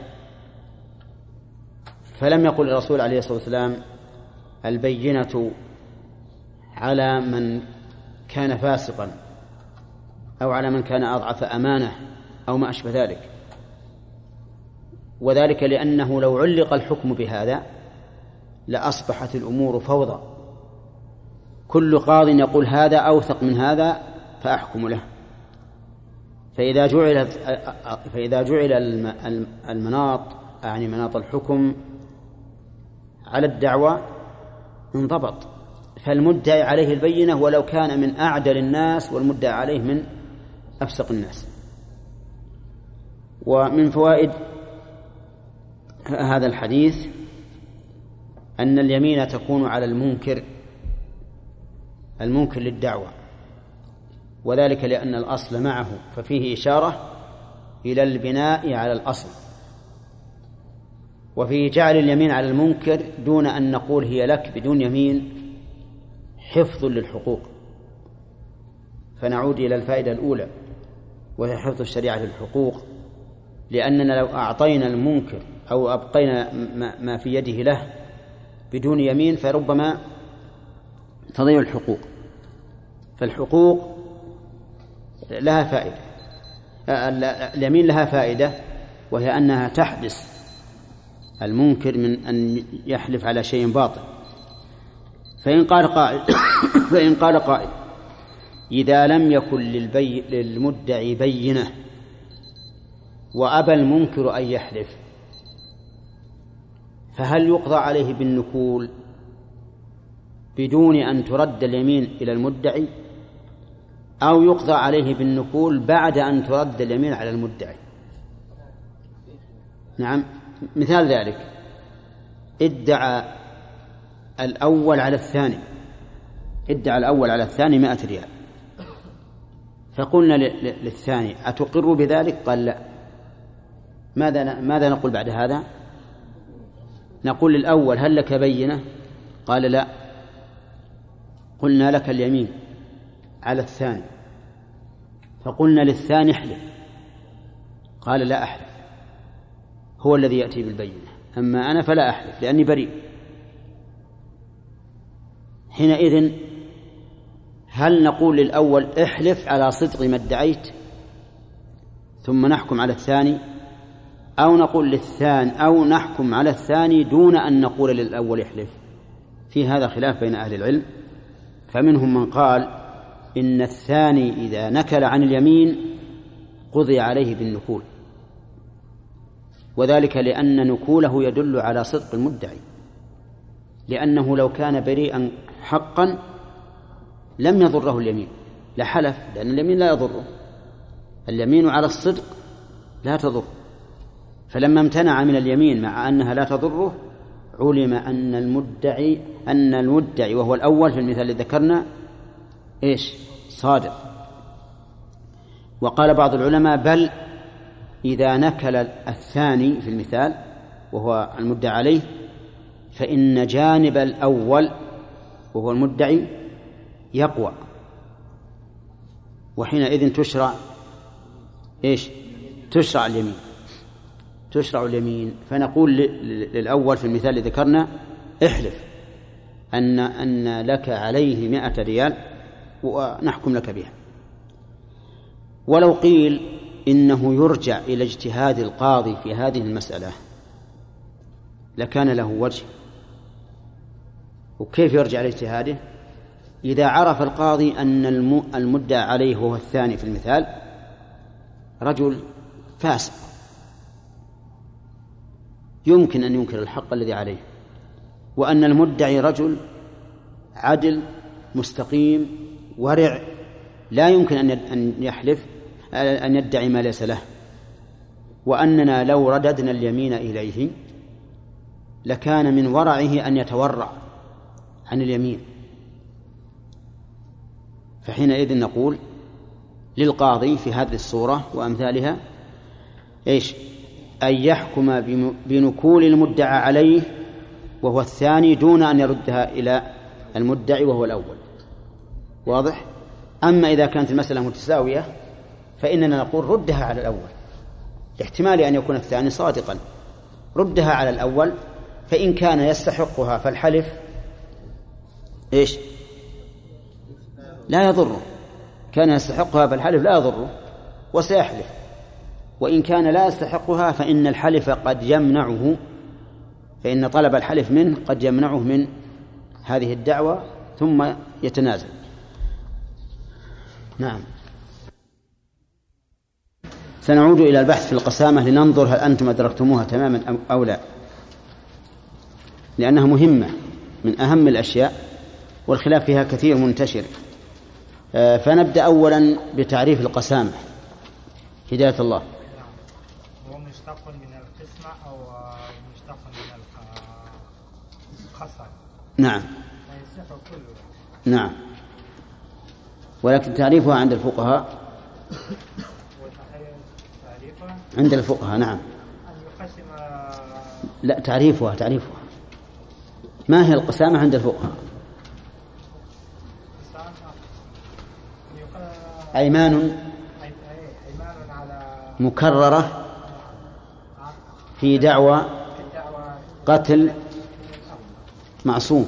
A: فلم يقل الرسول عليه الصلاة والسلام البينة على من كان فاسقا أو على من كان أضعف أمانة أو ما أشبه ذلك، وذلك لأنه لو علق الحكم بهذا لأصبحت الأمور فوضى، كل قاض يقول هذا أوثق من هذا فأحكم له. فإذا جعل فإذا جعل المناط يعني مناط الحكم على الدعوة انضبط، فالمدعي عليه البينة ولو كان من أعدل الناس والمدعي عليه من أفسق الناس. ومن فوائد هذا الحديث أن اليمين تكون على المنكر المنكر للدعوة، وذلك لأن الأصل معه، ففيه إشارة إلى البناء على الأصل. وفيه جعل اليمين على المنكر دون أن نقول هي لك بدون يمين حفظ للحقوق، فنعود إلى الفائدة الأولى وهي حفظ الشريعة للحقوق، لأننا لو أعطينا المنكر أو أبقينا ما في يده له بدون يمين فربما تضيع الحقوق. فالحقوق لها فائدة، اليمين لها فائدة، وهي أنها تحبس المنكر من أن يحلف على شيء باطل. فإن قال قائل فإن قال قائل إذا لم يكن للبي... للمدعي بينة وأبى المنكر أن يحلف فهل يقضى عليه بالنكول بدون أن ترد اليمين إلى المدعي، أو يقضى عليه بالنكول بعد أن ترد اليمين على المدعي؟ نعم، مثال ذلك ادعى الأول على الثاني ادعى الأول على الثاني مائة ريال، فقلنا للثاني أتقر بذلك؟ قال لا. ماذا ماذا نقول بعد هذا؟ نقول للأول هل لك بينة؟ قال لا. قلنا لك اليمين على الثاني، فقلنا للثاني احلف، قال لا أحلف، هو الذي يأتي بالبينة، أما أنا فلا أحلف لأني بريء. حينئذ هل نقول للأول احلف على صدق ما ادعيت ثم نحكم على الثاني، أو نقول للثاني أو نحكم على الثاني دون أن نقول للأول احلف؟ في هذا خلاف بين أهل العلم، فمنهم من قال إن الثاني إذا نكل عن اليمين قضي عليه بالنكول، وذلك لأن نكوله يدل على صدق المدعي، لأنه لو كان بريئا حقا لم يضره اليمين لحلف، لأن اليمين لا يضره، اليمين على الصدق لا تضر. فلما امتنع من اليمين مع أنها لا تضره علم أن المدعي أن المدعي وهو الأول في المثال الذي ذكرنا إيش؟ صادق. وقال بعض العلماء بل إذا نكل الثاني في المثال وهو المدعى عليه فإن جانب الأول وهو المدعي يقوى، وحينئذ تشرع إيش؟ تشرع اليمين تشرع اليمين فنقول للأول في المثال الذي ذكرنا احلف أن أن لك عليه مائة ريال ونحكم لك بها. ولو قيل إنه يرجع إلى اجتهاد القاضي في هذه المسألة لكان له وجه. وكيف يرجع إلى اجتهاده؟ إذا عرف القاضي أن المدعى عليه وهو الثاني في المثال رجل فاسق يمكن أن ينكر الحق الذي عليه، وأن المدعي رجل عدل مستقيم ورع لا يمكن أن يحلف أن يدعي ما ليس له، وأننا لو رددنا اليمين إليه لكان من ورعه أن يتورع عن اليمين، فحينئذ نقول للقاضي في هذه الصورة وأمثالها إيش؟ أن يحكم بنكول المدعى عليه وهو الثاني دون أن يردها إلى المدعي وهو الأول. واضح؟ أما إذا كانت المسألة متساوية فإننا نقول ردها على الأول، لاحتمال أن يكون الثاني صادقا، ردها على الأول، فإن كان يستحقها فالحلف إيش؟ لا يضره، كان يستحقها فالحلف لا يضره وسيحلف، وإن كان لا يستحقها فإن الحلف قد يمنعه، فإن طلب الحلف منه قد يمنعه من هذه الدعوة ثم يتنازل. نعم. سنعود إلى البحث في القسامة لننظر هل أنتم أدركتموها تماما أو لا، لأنها مهمة من أهم الأشياء والخلاف فيها كثير منتشر. فنبدأ أولا بتعريف القسامة. هداية الله.
E: هو مشتق من القسمة أو مشتق من القسم؟
A: نعم.
E: ويصح كله.
A: نعم، ولكن تعريفها عند الفقهاء عند الفقهاء نعم. لا، تعريفها تعريفها ما هي القسامة عند الفقهاء؟ أيمان مكررة في دعوى قتل معصوم.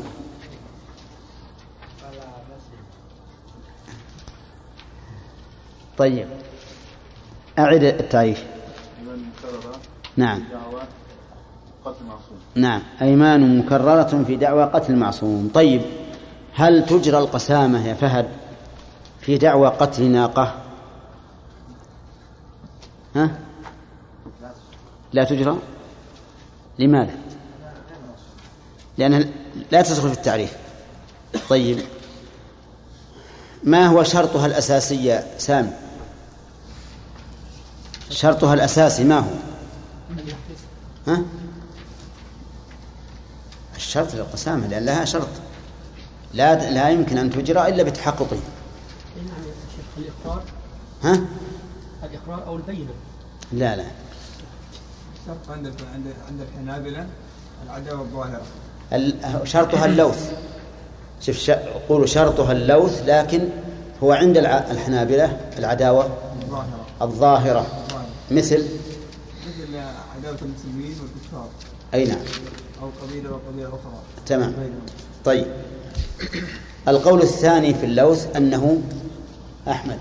A: طيب أعد التعريف. نعم. نعم، أيمان مكررة في دعوى قتل معصوم. طيب، هل تجرى القسامة يا فهد في دعوى قتل ناقة؟ ها؟ لا تجرى. لماذا؟ لأنها لا تدخل في التعريف. طيب، ما هو شرطها الأساسي سامي؟ شرطها الأساسي ما هو؟ ها؟ الشرط للقسامة، لأن لها شرط لا لا يمكن أن تجرى إلا بتحققه.
C: الإقرار.
A: ها؟
C: الإقرار أو البينة.
A: لا لا.
E: الشرط عند عند عند الحنابلة العداوة الظاهرة.
A: شرطها اللوث. شوف ش... قولوا شرطها اللوث، لكن هو عند الحنابلة العداوة الظاهرة. الظاهرة مثل
E: مثل عداوة المسلمين والكفار.
A: أي نعم.
E: أو قبيلة وقبيلة أخرى.
A: تمام. طيب، القول الثاني في اللوث أنه أحمد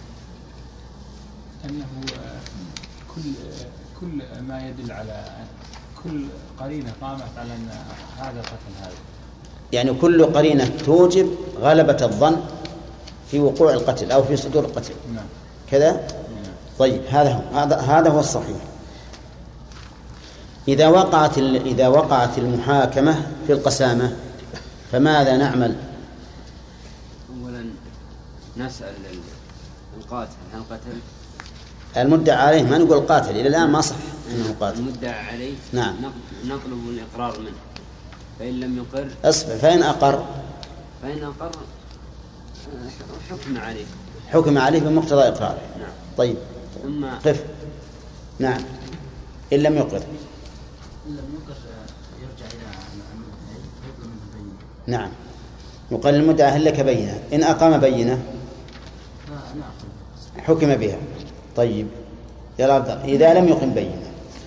F: أنه كل كل ما يدل على كل قرينة قامت على أن هذا قتل هذا،
A: يعني كل قرينة توجب غلبة الظن في وقوع القتل أو في صدور القتل.
F: نعم.
A: كذا. نعم. طيب، هذا هذا هذا هو الصحيح. إذا وقعت إذا وقعت المحاكمة في القسامة فماذا نعمل؟
D: أولا نسأل القاتل هل قتل؟
A: المدعى عليه، ما نقول قاتل إلى الآن ما صح إنه قاتل.
D: المدعى عليه
A: نعم.
D: نطلب الإقرار منه، فإن لم يقر
A: أصبر، فإن أقر
D: فإن أقر حكم عليه
A: حكم عليه بمقتضى إقراره.
D: نعم.
A: طيب،
D: ثم
A: قف. نعم. إن لم يقر
C: إن لم يقر يرجع إلى يطلب منه بينة.
A: نعم، يقال للمدعى هل لك بينة؟ إن أقام بينة حكم بها. طيب يا عبد الله، إذا لم يقم بينة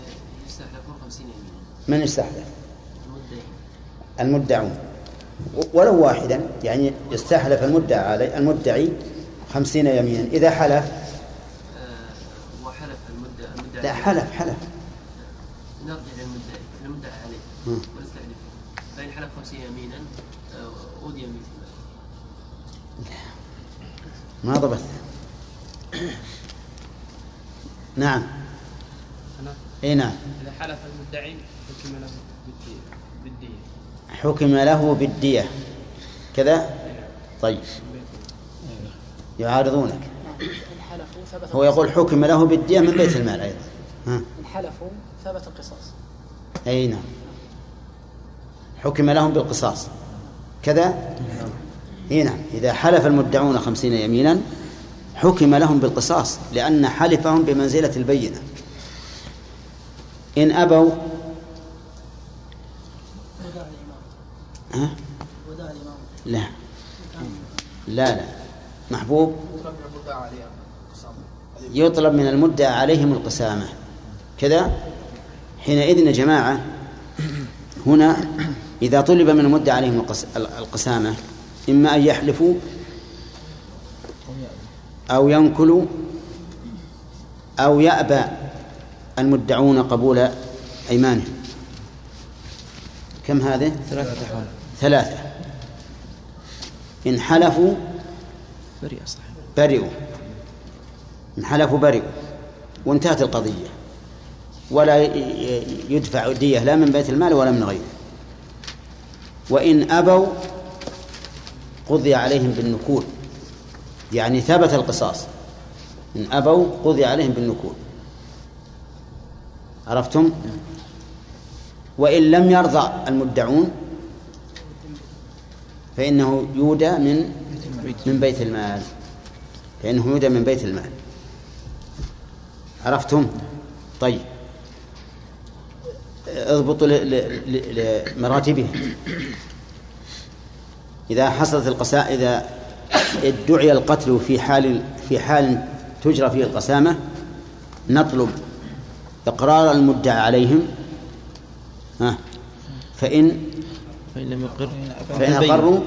A: من يستحلف؟ المدعون، ولو واحدا، يعني يستحلف المدعى عليه المدعي خمسين يمينا. إذا حلف
C: وحلف المدعي
A: لا حلف حلف
C: نرجع للمدعي المدعى عليه ونستحلف، فإن حلف خمسين يمينا أودي يمين.
A: ما ضبط. نعم. اي نعم.
C: إذا حلف المدعي حكم له بالدية.
A: حكم له بالدية كذا. طيب، يعارضونك. هو يقول حكم له بالدية من بيت المال أيضا. ها.
C: إن حلفوا ثبت القصاص.
A: أي نعم، حكم لهم بالقصاص كذا. اي نعم، إذا حلف المدعون خمسين يمينا حكم لهم بالقصاص، لأن حلفهم بمنزلة البينة. إن أبوا ها؟ لا لا لا محبوب يطلب من المدعى عليهم القسامة كذا. حينئذ يا جماعة هنا إذا طلب من المدعى عليهم القسامة إما أن يحلفوا أو ينكلوا أو يأبى المدعون قبول أيمانهم. كم هذه؟ ثلاثة أحوال. ثلاثة. إن حلفوا برئوا، إن حلفوا برئوا وانتهت القضية، ولا يدفع دية لا من بيت المال ولا من غيره. وإن أبوا قضي عليهم بالنكول، يعني ثبت القصاص. إن أبوا قضي عليهم بالنكول. عرفتم؟ وإن لم يرضى المدعون فإنه يودى من من بيت المال، فإنه يودى من بيت المال. عرفتم؟ طيب اضبطوا لمراتبه. إذا حصلت القسامة، إذا ادعي القتل في حال في حال تجرى فيه القسامة، نطلب إقرار المدعى عليهم، ها فإن
B: فإن لم يقر
A: فإن أقروا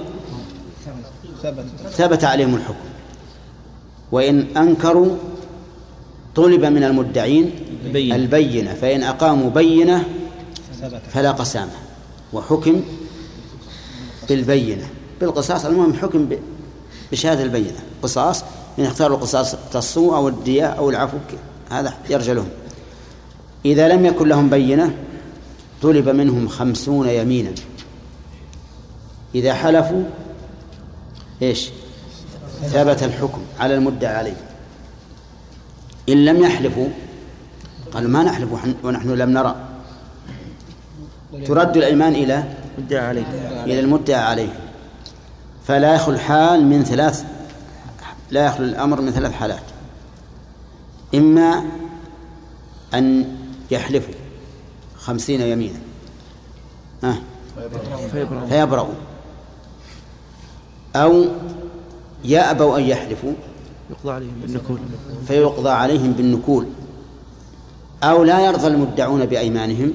A: ثبت عليهم الحكم. وإن أنكروا طلب من المدعين البينة، فإن أقاموا بينة فلا قسامة، وحكم بالبينة بالقصاص. المهم حكم بشهادة البينة قصاص. إن اختاروا القصاص تصوا أو الدية أو العفو هذا يرجى لهم. إذا لم يكن لهم بينة طلب منهم خمسون يمينا. إذا حلفوا إيش؟ ثبت الحكم على المدعى عليه. إن لم يحلفوا قالوا ما نحلف ونحن لم نرى، ترد الأيمان إلى إلى المدعى عليه. فلا يخلو الحال من ثلاث لا يخلو الأمر من ثلاث حالات: إما أن يحلفوا خمسين يمينا آه. فيبرؤوا، أو يأبوا أن يحلفوا
B: يقضى عليهم بالنكول
A: فيقضى عليهم بالنكول، أو لا يرضى المدعون بأيمانهم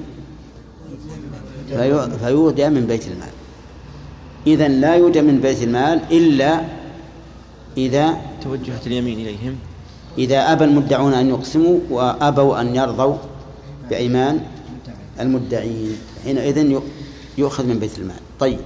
A: فيودى من بيت المال. إذن لا يودى من بيت المال إلا إذا
B: توجهت اليمين إليهم،
A: إذا أبى المدعون أن يقسموا وأبوا أن يرضوا بأيمان المدعين، حينئذ يؤخذ من بيت المال. طيب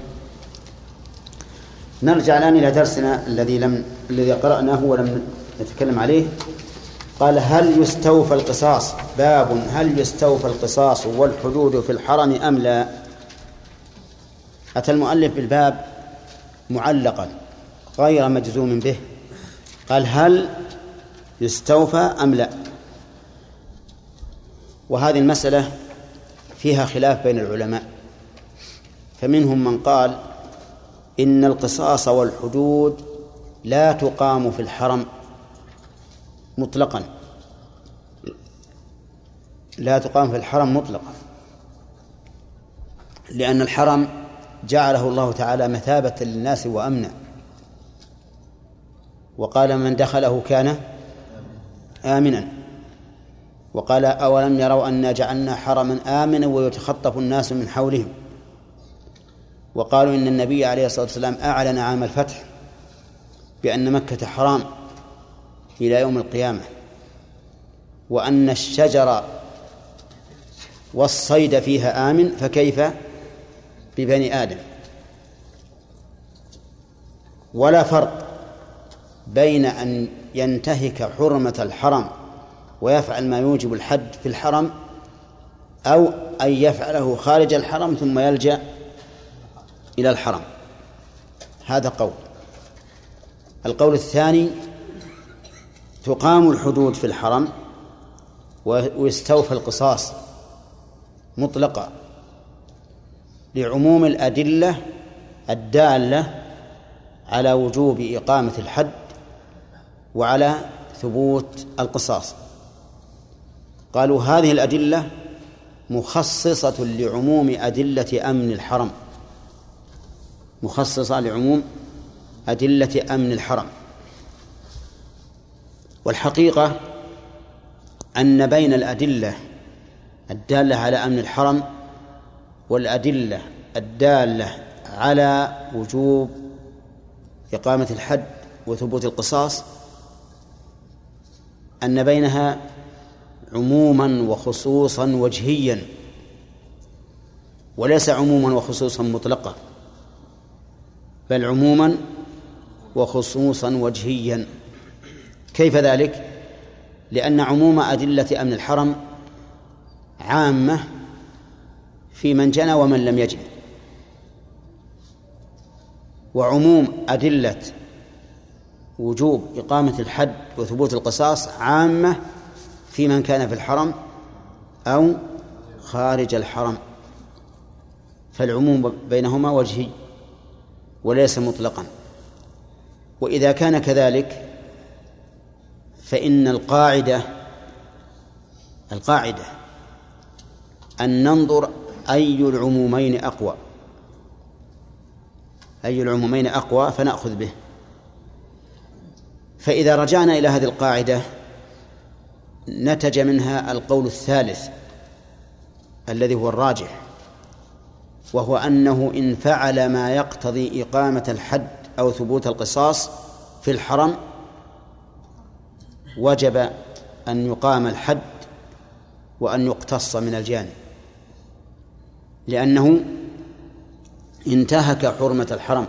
A: نرجع الآن إلى درسنا الذي لم الذي قرأناه ولم نتكلم عليه. قال: هل يستوفى القصاص؟ باب: هل يستوفى القصاص والحدود في الحرم أم لا؟ أتى المؤلف بالباب معلقا غير مجزوم به. قال: هل يستوفى أم لا؟ وهذه المسألة فيها خلاف بين العلماء، فمنهم من قال إن القصاص والحدود لا تقام في الحرم مطلقا، لا تقام في الحرم مطلقا، لأن الحرم جعله الله تعالى مثابة للناس وأمنا، وقال: من دخله كان آمنا. وقال: أولم يروا أنا جعلنا حرما آمنا ويتخطف الناس من حولهم. وقالوا إن النبي عليه الصلاة والسلام أعلن عام الفتح بأن مكة حرام إلى يوم القيامة، وأن الشجر والصيد فيها آمن، فكيف ببني آدم؟ ولا فرق بين أن ينتهك حرمة الحرم ويفعل ما يوجب الحد في الحرم، أو أن يفعله خارج الحرم ثم يلجأ إلى الحرم. هذا قول. القول الثاني: تقام الحدود في الحرم ويستوفى القصاص مطلقا لعموم الأدلة الدالة على وجوب إقامة الحد وعلى ثبوت القصاص. قالوا هذه الأدلة مخصصة لعموم أدلة أمن الحرم، مخصصة لعموم أدلة أمن الحرم. والحقيقة أن بين الأدلة الدالة على أمن الحرم والأدلة الدالة على وجوب إقامة الحد وثبوت القصاص أن بينها عموما وخصوصا وجهيا، وليس عموما وخصوصا مطلقا، بل عموما وخصوصا وجهيا. كيف ذلك؟ لأن عموم أدلة أمن الحرم عامة في من جنى ومن لم يجن، وعموم أدلة وجوب إقامة الحد وثبوت القصاص عامة في من كان في الحرم أو خارج الحرم، فالعموم بينهما وجهي وليس مطلقا. وإذا كان كذلك فإن القاعدة القاعدة أن ننظر أي العمومين أقوى، أي العمومين أقوى فنأخذ به. فإذا رجعنا إلى هذه القاعدة نتج منها القول الثالث الذي هو الراجح، وهو أنه إن فعل ما يقتضي إقامة الحد أو ثبوت القصاص في الحرم وجب أن يقام الحد وأن يقتص من الجاني، لأنه انتهك حرمة الحرم.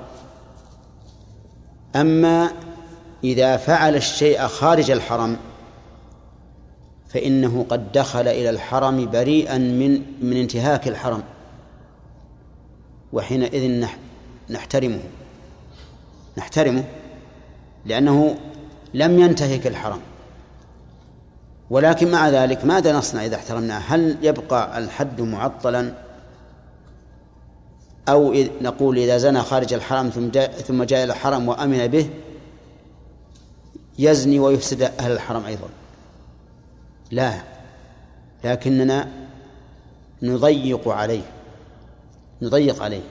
A: أما إذا فعل الشيء خارج الحرم فإنه قد دخل إلى الحرم بريئا من من انتهاك الحرم، وحينئذ نحترمه نحترمه لأنه لم ينتهك الحرم. ولكن مع ذلك ماذا نصنع إذا احترمناه؟ هل يبقى الحد معطلا، أو نقول إذا زنى خارج الحرم ثم جاء, ثم جاء إلى الحرم وأمن به يزني ويفسد أهل الحرم أيضا؟ لا، لكننا نضيق عليه نضيق عليه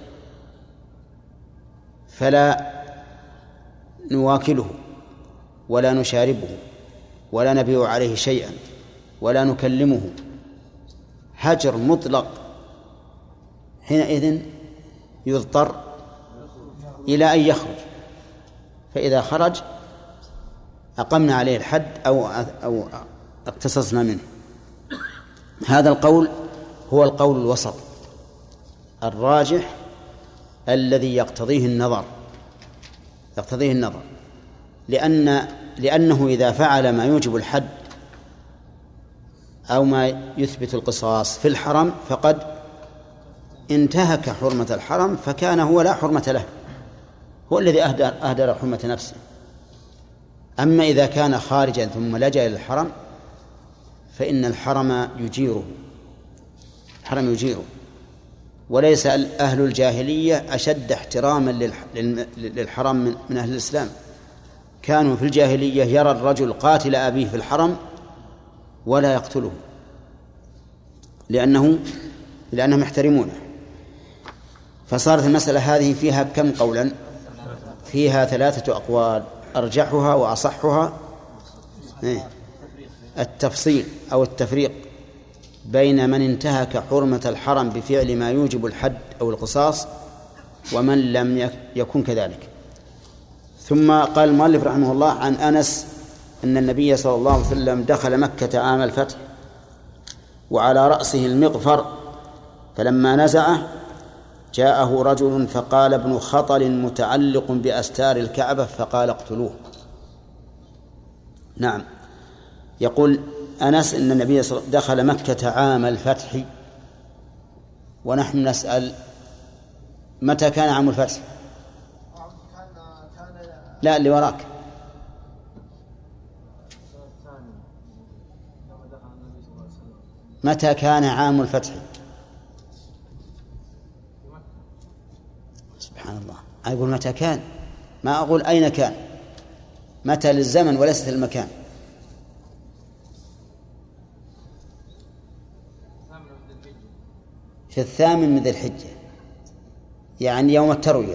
A: فلا نواكله ولا نشاربه ولا نبيع عليه شيئا ولا نكلمه، هجر مطلق. حينئذ يضطر إلى أن يخرج، فإذا خرج أقمنا عليه الحد أو أو اقتصصنا منه. هذا القول هو القول الوسط الراجح الذي يقتضيه النظر يقتضيه النظر لأن لأنه إذا فعل ما يوجب الحد أو ما يثبت القصاص في الحرم فقد انتهك حرمة الحرم، فكان هو لا حرمة له، هو الذي أهدر, أهدر حرمة نفسه. أما إذا كان خارجا ثم لجأ إلى الحرم فإن الحرم يجيره الحرم يجيره وليس أهل الجاهلية أشد احتراما للحرم من أهل الإسلام. كانوا في الجاهلية يرى الرجل قاتل أبيه في الحرم ولا يقتله لأنه لأنهم يحترمونه. فصارت المسألة هذه فيها كم قولا؟ فيها ثلاثة أقوال، أرجحها وأصحها التفصيل أو التفريق بين من انتهك حرمة الحرم بفعل ما يوجب الحد أو القصاص ومن لم يكن كذلك. ثم قال المؤلف رحمه الله عن أنس أن النبي صلى الله عليه وسلم دخل مكة عام الفتح وعلى رأسه المغفر، فلما نزعه جاءه رجل فقال ابن خطل متعلق بأستار الكعبة فقال اقتلوه. نعم، يقول أنس إن النبي صلى الله عليه وسلم دخل مكة عام الفتح، ونحن نسأل متى كان عام الفتح؟ لا، اللي وراك. متى كان عام الفتح؟ سبحان الله، أقول متى كان، ما أقول أين كان. متى للزمن وليست المكان. في الثامن من ذي الحجة، يعني يوم التروية.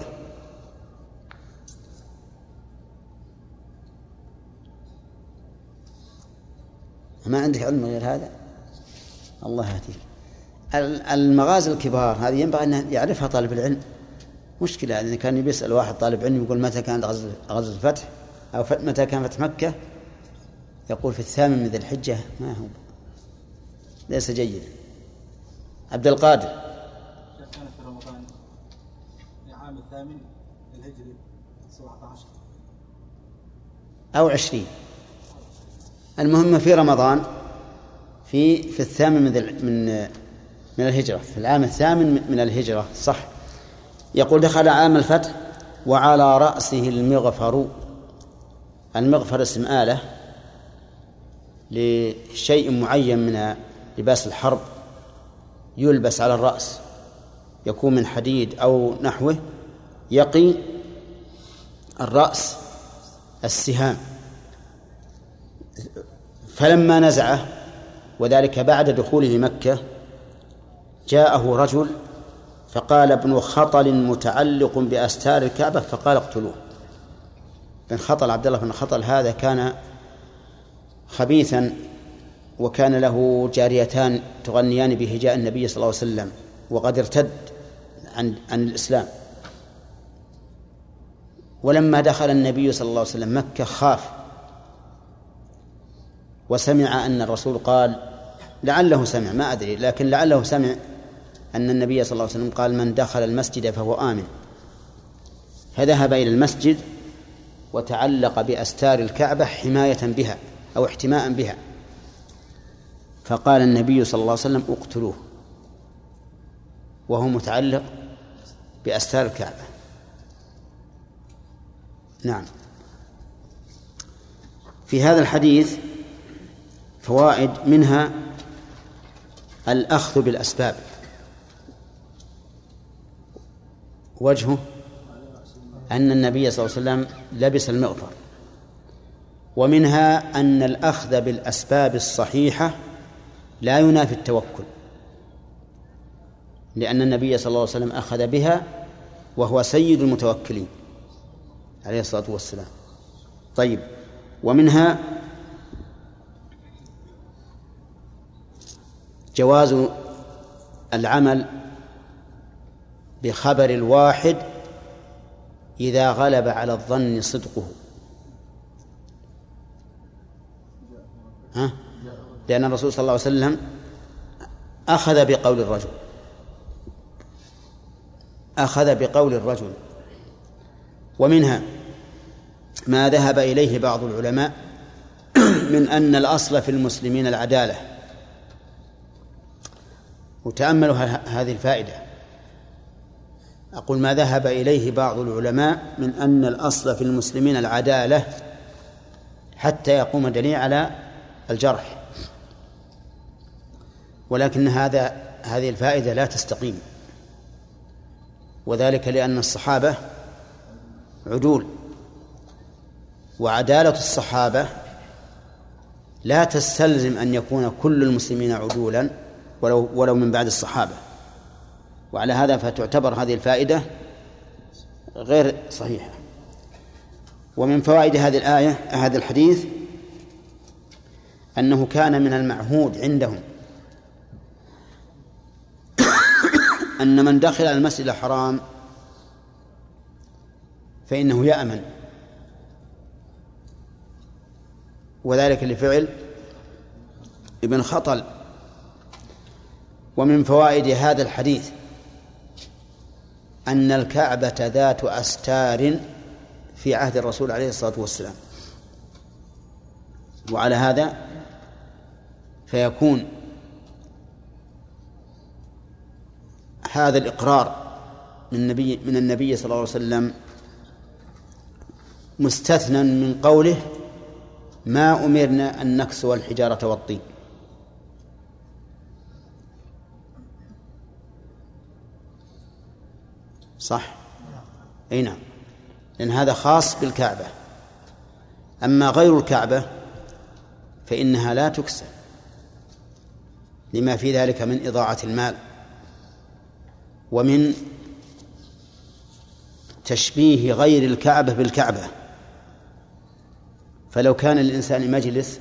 A: ما عندك علم غير هذا؟ الله يهديك. المغازي الكبار هذه ينبغي أن يعرفها طالب العلم. مشكلة إذا كان بيسأل واحد طالب علم يقول متى كانت غزوة الفتح أو متى كان فتح مكة، يقول في الثامن من ذي الحجة، ما هو ليس جيدا. عبد القادر.
G: كان في رمضان العام الثامن الهجري سبعة عشر
A: أو عشرين، المهم في رمضان في في الثامن من من من الهجرة، في العام الثامن من الهجرة، صح. يقول دخل عام الفتح وعلى رأسه المغفر. المغفر اسم آلة لشيء معين من لباس الحرب يلبس على الرأس، يكون من حديد أو نحوه يقي الرأس السهام. فلما نزعه، وذلك بعد دخوله مكة، جاءه رجل فقال ابن خطل متعلق بأستار الكعبة، فقال اقتلوه. بن خطل، عبد الله بن خطل هذا كان خبيثا، وكان له جاريتان تغنيان بهجاء النبي صلى الله عليه وسلم، وقد ارتد عن, عن الإسلام. ولما دخل النبي صلى الله عليه وسلم مكة خاف، وسمع أن الرسول قال، لعله سمع ما أدري، لكن لعله سمع أن النبي صلى الله عليه وسلم قال من دخل المسجد فهو آمن، فذهب إلى المسجد وتعلق بأستار الكعبة حماية بها أو احتماء بها. فقال النبي صلى الله عليه وسلم اقتلوه وهو متعلق بأستار الكعبة. نعم. في هذا الحديث فوائد، منها الأخذ بالأسباب، وجهه أن النبي صلى الله عليه وسلم لبس المغفر. ومنها أن الأخذ بالأسباب الصحيحة لا ينافي التوكل، لأن النبي صلى الله عليه وسلم أخذ بها وهو سيد المتوكلين عليه الصلاة والسلام. طيب، ومنها جواز العمل بخبر الواحد إذا غلب على الظن صدقه. ها؟ لأن الرسول صلى الله عليه وسلم أخذ بقول الرجل أخذ بقول الرجل ومنها ما ذهب إليه بعض العلماء من أن الأصل في المسلمين العدالة. وتأملوا هذه الفائدة. أقول ما ذهب إليه بعض العلماء من أن الأصل في المسلمين العدالة حتى يقوم دليل على الجرح، ولكن هذا هذه الفائدة لا تستقيم، وذلك لأن الصحابة عدول، وعدالة الصحابة لا تستلزم أن يكون كل المسلمين عدولا ولو, ولو من بعد الصحابة. وعلى هذا فتعتبر هذه الفائدة غير صحيحة. ومن فوائد هذه الآية هذا الحديث أنه كان من المعهود عندهم أن من دخل المسجد الحرام فإنه يأمن، وذلك لفعل ابن خطل. ومن فوائد هذا الحديث أن الكعبة ذات أستار في عهد الرسول عليه الصلاة والسلام، وعلى هذا فيكون هذا الإقرار من النبي من النبي صلى الله عليه وسلم مستثنى من قوله ما أمرنا أن نكسو الحجارة والطين. صح؟ أي نعم، لأن هذا خاص بالكعبة. أما غير الكعبة فإنها لا تكسى لما في ذلك من إضاعة المال ومن تشبيه غير الكعبة بالكعبة. فلو كان للإنسان مجلس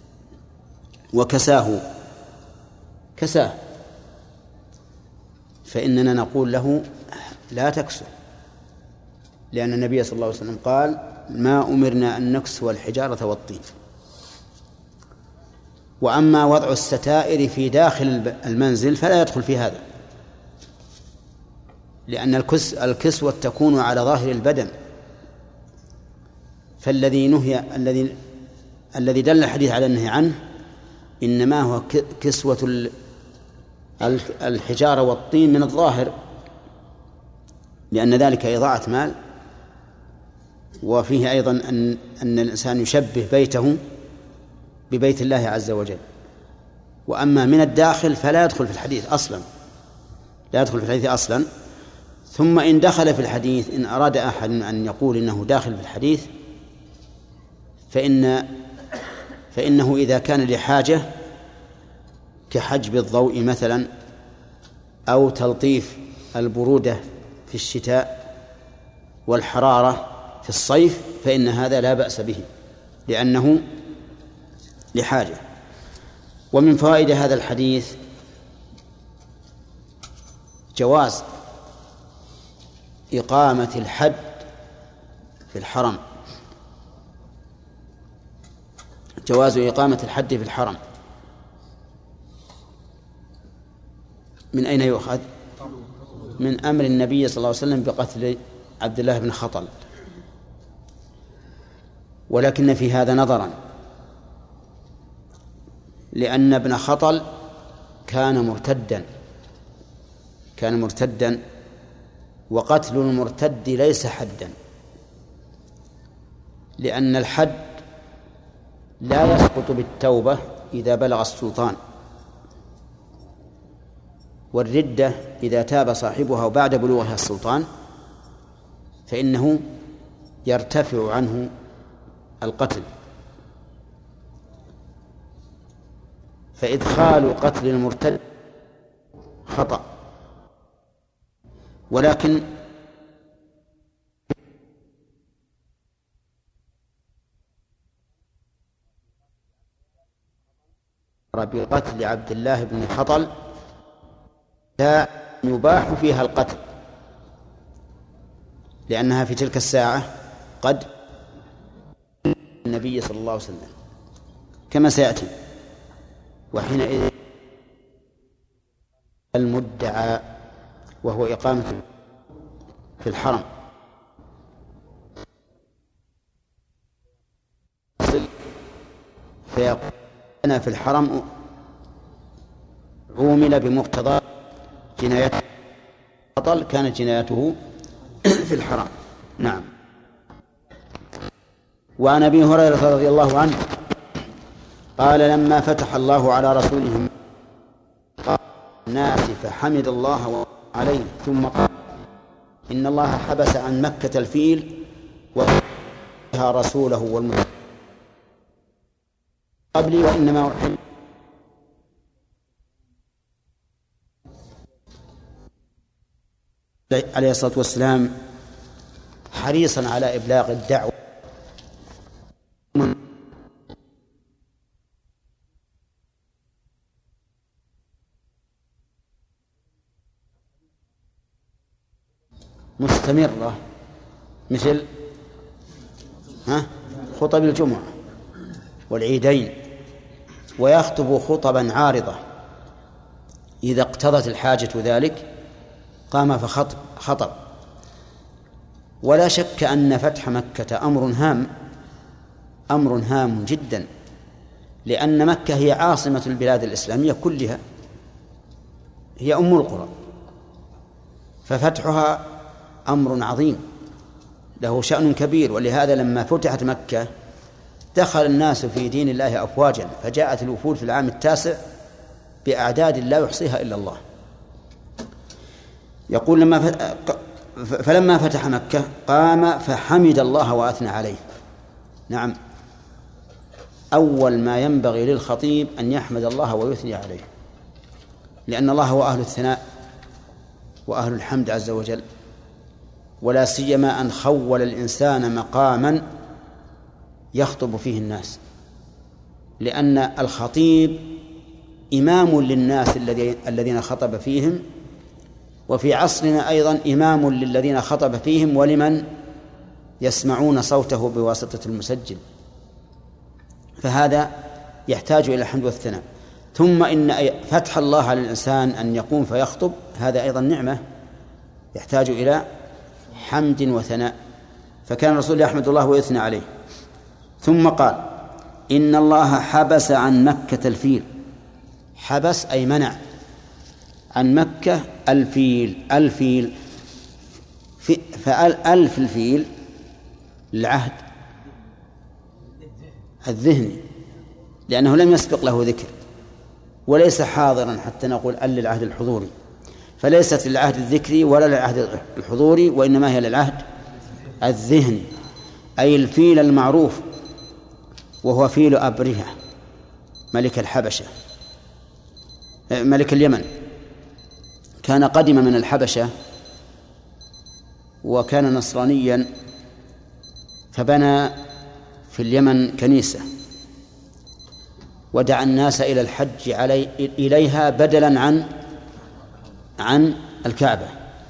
A: وكساه كساه فإننا نقول له لا تكسو، لأن النبي صلى الله عليه وسلم قال ما أمرنا أن نكسو الحجارة والطين. وأما وضع الستائر في داخل المنزل فلا يدخل في هذا، لأن الكس الكسوة تكون على ظاهر البدن، فالذي نهي الذي الذي دل الحديث على النهي عنه إنما هو كسوة الحجارة والطين من الظاهر، لأن ذلك إضاعة مال، وفيه أيضا أن أن الإنسان يشبه بيته ببيت الله عز وجل. وأما من الداخل فلا يدخل في الحديث أصلا، لا يدخل في الحديث أصلا. ثم إن دخل في الحديث، إن أراد أحد أن يقول إنه داخل في الحديث، فإن فإنه إذا كان لحاجة كحجب الضوء مثلا أو تلطيف البرودة في الشتاء والحرارة في الصيف، فإن هذا لا بأس به لأنه لحاجة. ومن فوائد هذا الحديث جواز إقامة الحد في الحرم، جواز إقامة الحد في الحرم. من أين يؤخذ؟ من أمر النبي صلى الله عليه وسلم بقتل عبد الله بن خطل. ولكن في هذا نظرا، لأن ابن خطل كان مرتدا كان مرتدا وقتل المرتد ليس حدا، لأن الحد لا يسقط بالتوبة إذا بلغ السلطان، والردة إذا تاب صاحبها بعد بلوغها السلطان فإنه يرتفع عنه القتل. فإدخال قتل المرتد خطأ، ولكن بقتل عبد الله بن خطل لا يباح فيها القتل، لأنها في تلك الساعة قد النبي صلى الله عليه وسلم كما سيأتي. وحينئذ المدعى وهو إقامة في الحرم فيقول أنا في الحرم عومل بمقتضى جنايته خطل، كانت جنايته في الحرم. نعم. وعن أبي هريرة رضي الله عنه قال لما فتح الله على رسوله الناس فحمد الله عليه ثم قال إن الله حبس عن مكة الفيل وها رسوله والمسلمين قبلي وإنما أحب عليه الصلاة والسلام حريصا على إبلاغ الدعوة مستمرة مثل ها خطب الجمعة والعيدين، ويخطب خطبا عارضة إذا اقتضت الحاجة ذلك قام فخطب خطب. ولا شك أن فتح مكة أمر هام أمر هام جدا، لأن مكة هي عاصمة البلاد الإسلامية كلها، هي أم القرى، ففتحها أمر عظيم له شأن كبير. ولهذا لما فتحت مكة دخل الناس في دين الله أفواجا، فجاءت الوفود في العام التاسع بأعداد لا يحصيها إلا الله. يقول لما فلما فتح مكة قام فحمد الله وأثنى عليه. نعم، أول ما ينبغي للخطيب أن يحمد الله ويثني عليه، لأن الله هو أهل الثناء وأهل الحمد عز وجل، ولا سيما أن خول الإنسان مقاما يخطب فيه الناس، لأن الخطيب إمام للناس الذين خطب فيهم، وفي عصرنا أيضا إمام للذين خطب فيهم ولمن يسمعون صوته بواسطة المسجل، فهذا يحتاج إلى الحمد والثناء. ثم إن فتح الله على الإنسان أن يقوم فيخطب هذا أيضا نعمة يحتاج إلى حمد وثناء، فكان الرسول يحمد الله ويثنى عليه. ثم قال إن الله حبس عن مكة الفيل. حبس أي منع عن مكة الفيل. الفيل فألف الفيل العهد الذهني، لأنه لم يسبق له ذكر وليس حاضرا حتى نقول أل للعهد الحضوري، فليست للعهد الذكري ولا للعهد الحضوري، وإنما هي للعهد الذهني، أي الفيل المعروف وهو فيل أبرهة ملك الحبشة ملك اليمن. كان قدم من الحبشة وكان نصرانيا، فبنى في اليمن كنيسة ودعا الناس إلى الحج علي إليها بدلا عن عن الكعبة.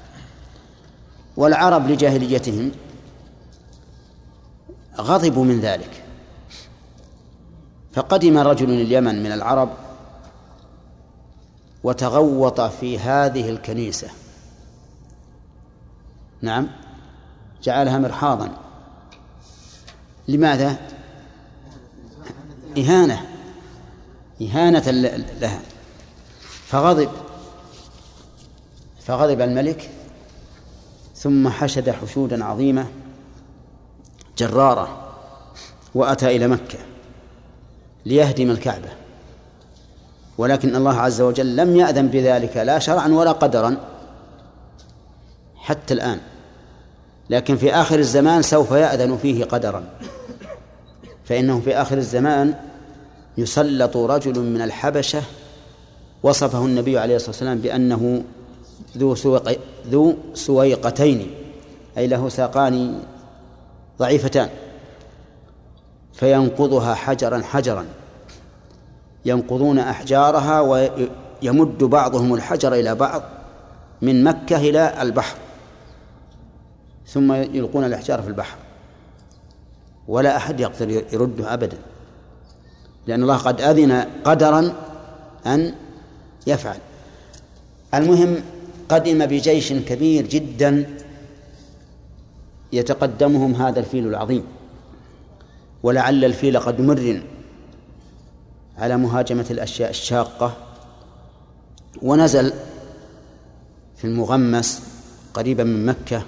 A: والعرب لجاهليتهم غضبوا من ذلك، فقدم رجل اليمن من العرب وتغوط في هذه الكنيسة، نعم جعلها مرحاضا. لماذا؟ إهانة إهانة لها. فغضب فغضب الملك، ثم حشد حشودا عظيمة جرارة وأتى إلى مكة ليهدم الكعبة، ولكن الله عز وجل لم يأذن بذلك لا شرعا ولا قدرا حتى الآن، لكن في آخر الزمان سوف يأذن فيه قدرا، فإنه في آخر الزمان يسلط رجل من الحبشة وصفه النبي عليه الصلاة والسلام بأنه ذو سويق ذو سويقتين، أي له ساقان ضعيفتان، فينقضها حجرا حجرا، ينقضون أحجارها ويمد بعضهم الحجر إلى بعض من مكة إلى البحر، ثم يلقون الأحجار في البحر، ولا أحد يقدر يرده أبدا، لأن الله قد أذن قدرا أن يفعل. المهم قدم بجيش كبير جدا يتقدمهم هذا الفيل العظيم، ولعل الفيل قد مرن على مهاجمة الأشياء الشاقة، ونزل في المغمس قريبا من مكة،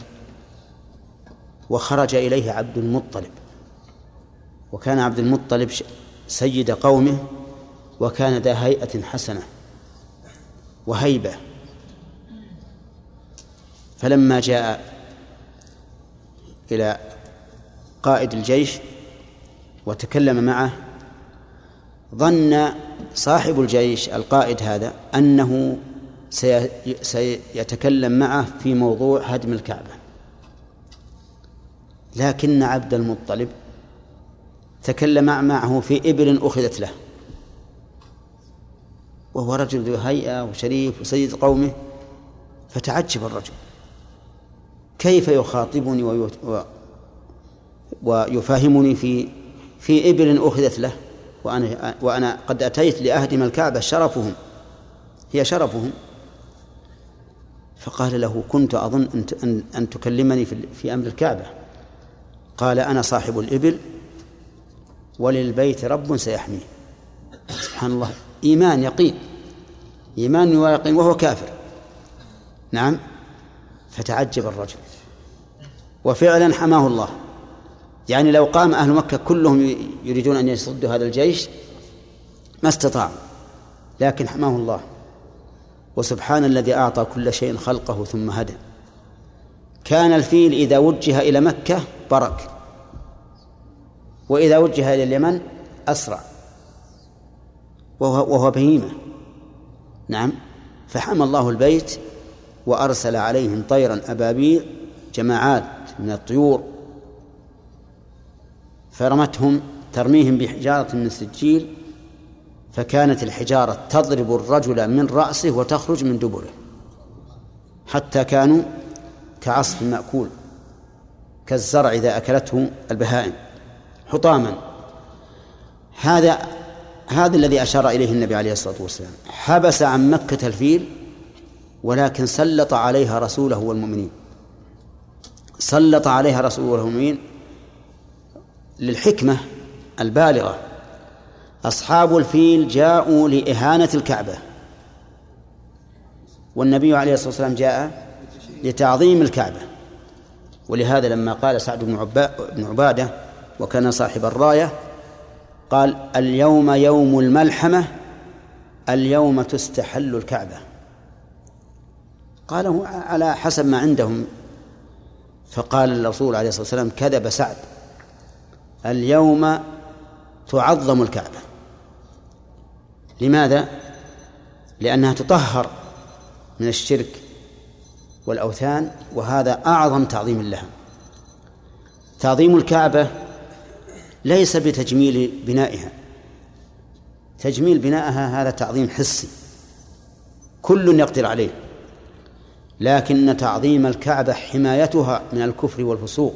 A: وخرج إليه عبد المطلب، وكان عبد المطلب سيد قومه، وكان ذا هيئة حسنة وهيبة. فلما جاء إلى قائد الجيش وتكلم معه، ظن صاحب الجيش القائد هذا أنه سيتكلم معه في موضوع هدم الكعبة، لكن عبد المطلب تكلم معه في إبل أخذت له، وهو رجل ذو هيئة وشريف وسيد قومه. فتعجب الرجل، كيف يخاطبني ويفهمني في في إبل أخذت له وأنا وأنا قد أتيت لأهدم الكعبة، شرفهم هي شرفهم. فقال له: كنت أظن أن أن تكلمني في في أمر الكعبة. قال: أنا صاحب الإبل وللبيت رب سيحميه. سبحان الله، إيمان يقين، إيمان ويقين وهو كافر. نعم. فتعجب الرجل، وفعلا حماه الله. يعني لو قام أهل مكة كلهم يريدون أن يصدوا هذا الجيش ما استطاعوا، لكن حماه الله. وسبحان الذي أعطى كل شيء خلقه ثم هدى. كان الفيل إذا وجه إلى مكة برك، وإذا وجه إلى اليمن أسرع، وهو, وهو بهيمة. نعم. فحمى الله البيت وأرسل عليهم طيرا أبابيل جماعات من الطيور فرمتهم ترميهم بحجارة من سجيل فكانت الحجارة تضرب الرجل من رأسه وتخرج من دبره حتى كانوا كعصف مأكول كالزرع إذا أكلته البهائم حطاما. هذا هذا الذي أشار إليه النبي عليه الصلاة والسلام. حبس عن مكة الفيل ولكن سلط عليها رسوله والمؤمنين سلط عليها رسوله والمؤمنين للحكمة البالغة. أصحاب الفيل جاءوا لإهانة الكعبة والنبي عليه الصلاة والسلام جاء لتعظيم الكعبة. ولهذا لما قال سعد بن عبادة وكان صاحب الراية قال اليوم يوم الملحمة اليوم تستحل الكعبة. قاله على حسب ما عندهم. فقال الرسول عليه الصلاة والسلام كذب سعد اليوم تعظم الكعبة. لماذا؟ لأنها تطهر من الشرك والأوثان وهذا أعظم تعظيم لها. تعظيم الكعبة ليس بتجميل بنائها. تجميل بنائها هذا تعظيم حسي كل يقدر عليه لكن تعظيم الكعبة حمايتها من الكفر والفسوق.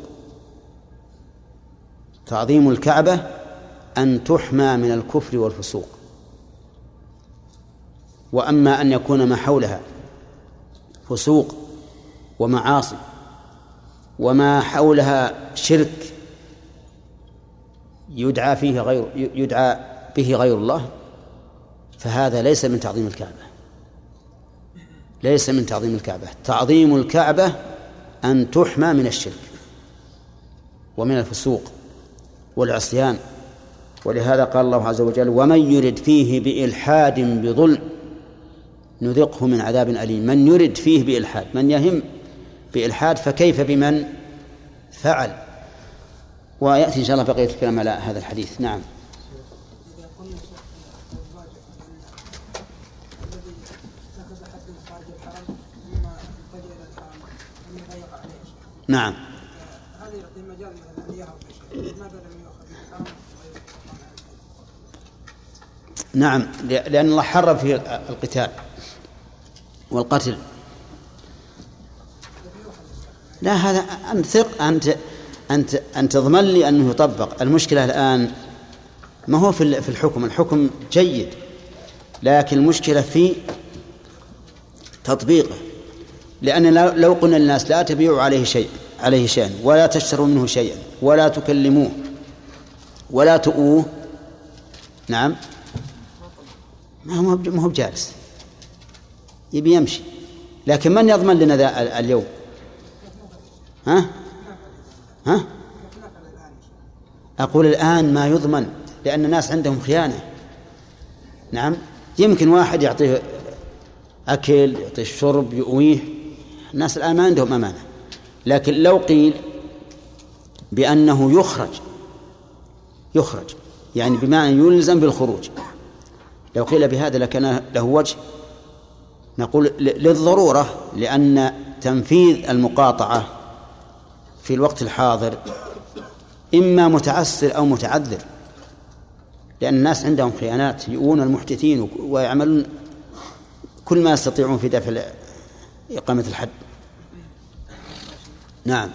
A: تعظيم الكعبة أن تحمى من الكفر والفسوق. وأما أن يكون ما حولها فسوق ومعاصي وما حولها شرك يدعى فيه غير يدعى به غير الله فهذا ليس من تعظيم الكعبة. ليس من تعظيم الكعبة. تعظيم الكعبة أن تحمى من الشرك ومن الفسوق والعصيان. ولهذا قال الله عز وجل ومن يرد فيه بإلحاد بظلم نذقه من عذاب أليم. من يرد فيه بإلحاد من يهم بإلحاد فكيف بمن فعل. ويأتي إن شاء الله بقية الكلام على هذا الحديث. نعم. نعم. نعم لأن الله حرم في القتال والقتل. لا هذا أنت ثق أنت أنت أنت تضمن لي أنه يطبق. المشكلة الآن ما هو في في الحكم. الحكم جيد لكن المشكلة في تطبيقه. لأن لو قلنا للناس لا تبيعوا عليه شيء عليه شيئا ولا تشتروا منه شيئا ولا تكلموه ولا تؤوه نعم ما هو ما هو بجالس يبي يمشي. لكن من يضمن لنا ذا اليوم؟ ها ها أقول الآن ما يضمن لأن الناس عندهم خيانة. نعم يمكن واحد يعطيه أكل يعطيه الشرب يؤويه. الناس الآن ما عندهم أمانة. لكن لو قيل بأنه يخرج يخرج يعني بمعنى يلزم بالخروج لو قيل بهذا لكان له وجه. نقول للضرورة لأن تنفيذ المقاطعة في الوقت الحاضر إما متعسر أو متعذر لأن الناس عندهم خيانات يؤون المحدثين ويعملون كل ما يستطيعون في دفع إقامة الحد. نعم.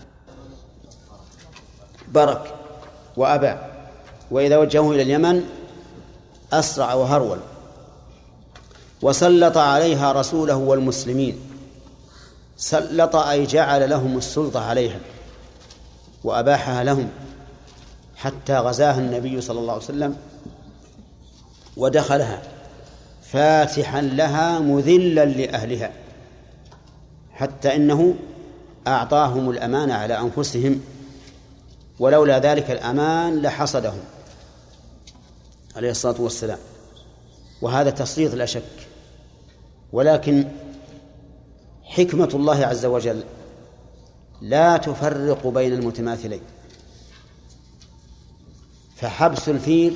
A: برك وأبى وإذا وجهوه إلى اليمن أسرع وهرول. وسلط عليها رسوله والمسلمين. سلط أي جعل لهم السلطة عليها وأباحها لهم حتى غزاها النبي صلى الله عليه وسلم ودخلها فاتحا لها مذلا لأهلها حتى إنه أعطاهم الأمان على أنفسهم ولولا ذلك الأمان لحصدهم عليه الصلاة والسلام. وهذا تسليط لا شك. ولكن حكمة الله عز وجل لا تفرق بين المتماثلين. فحبس الفيل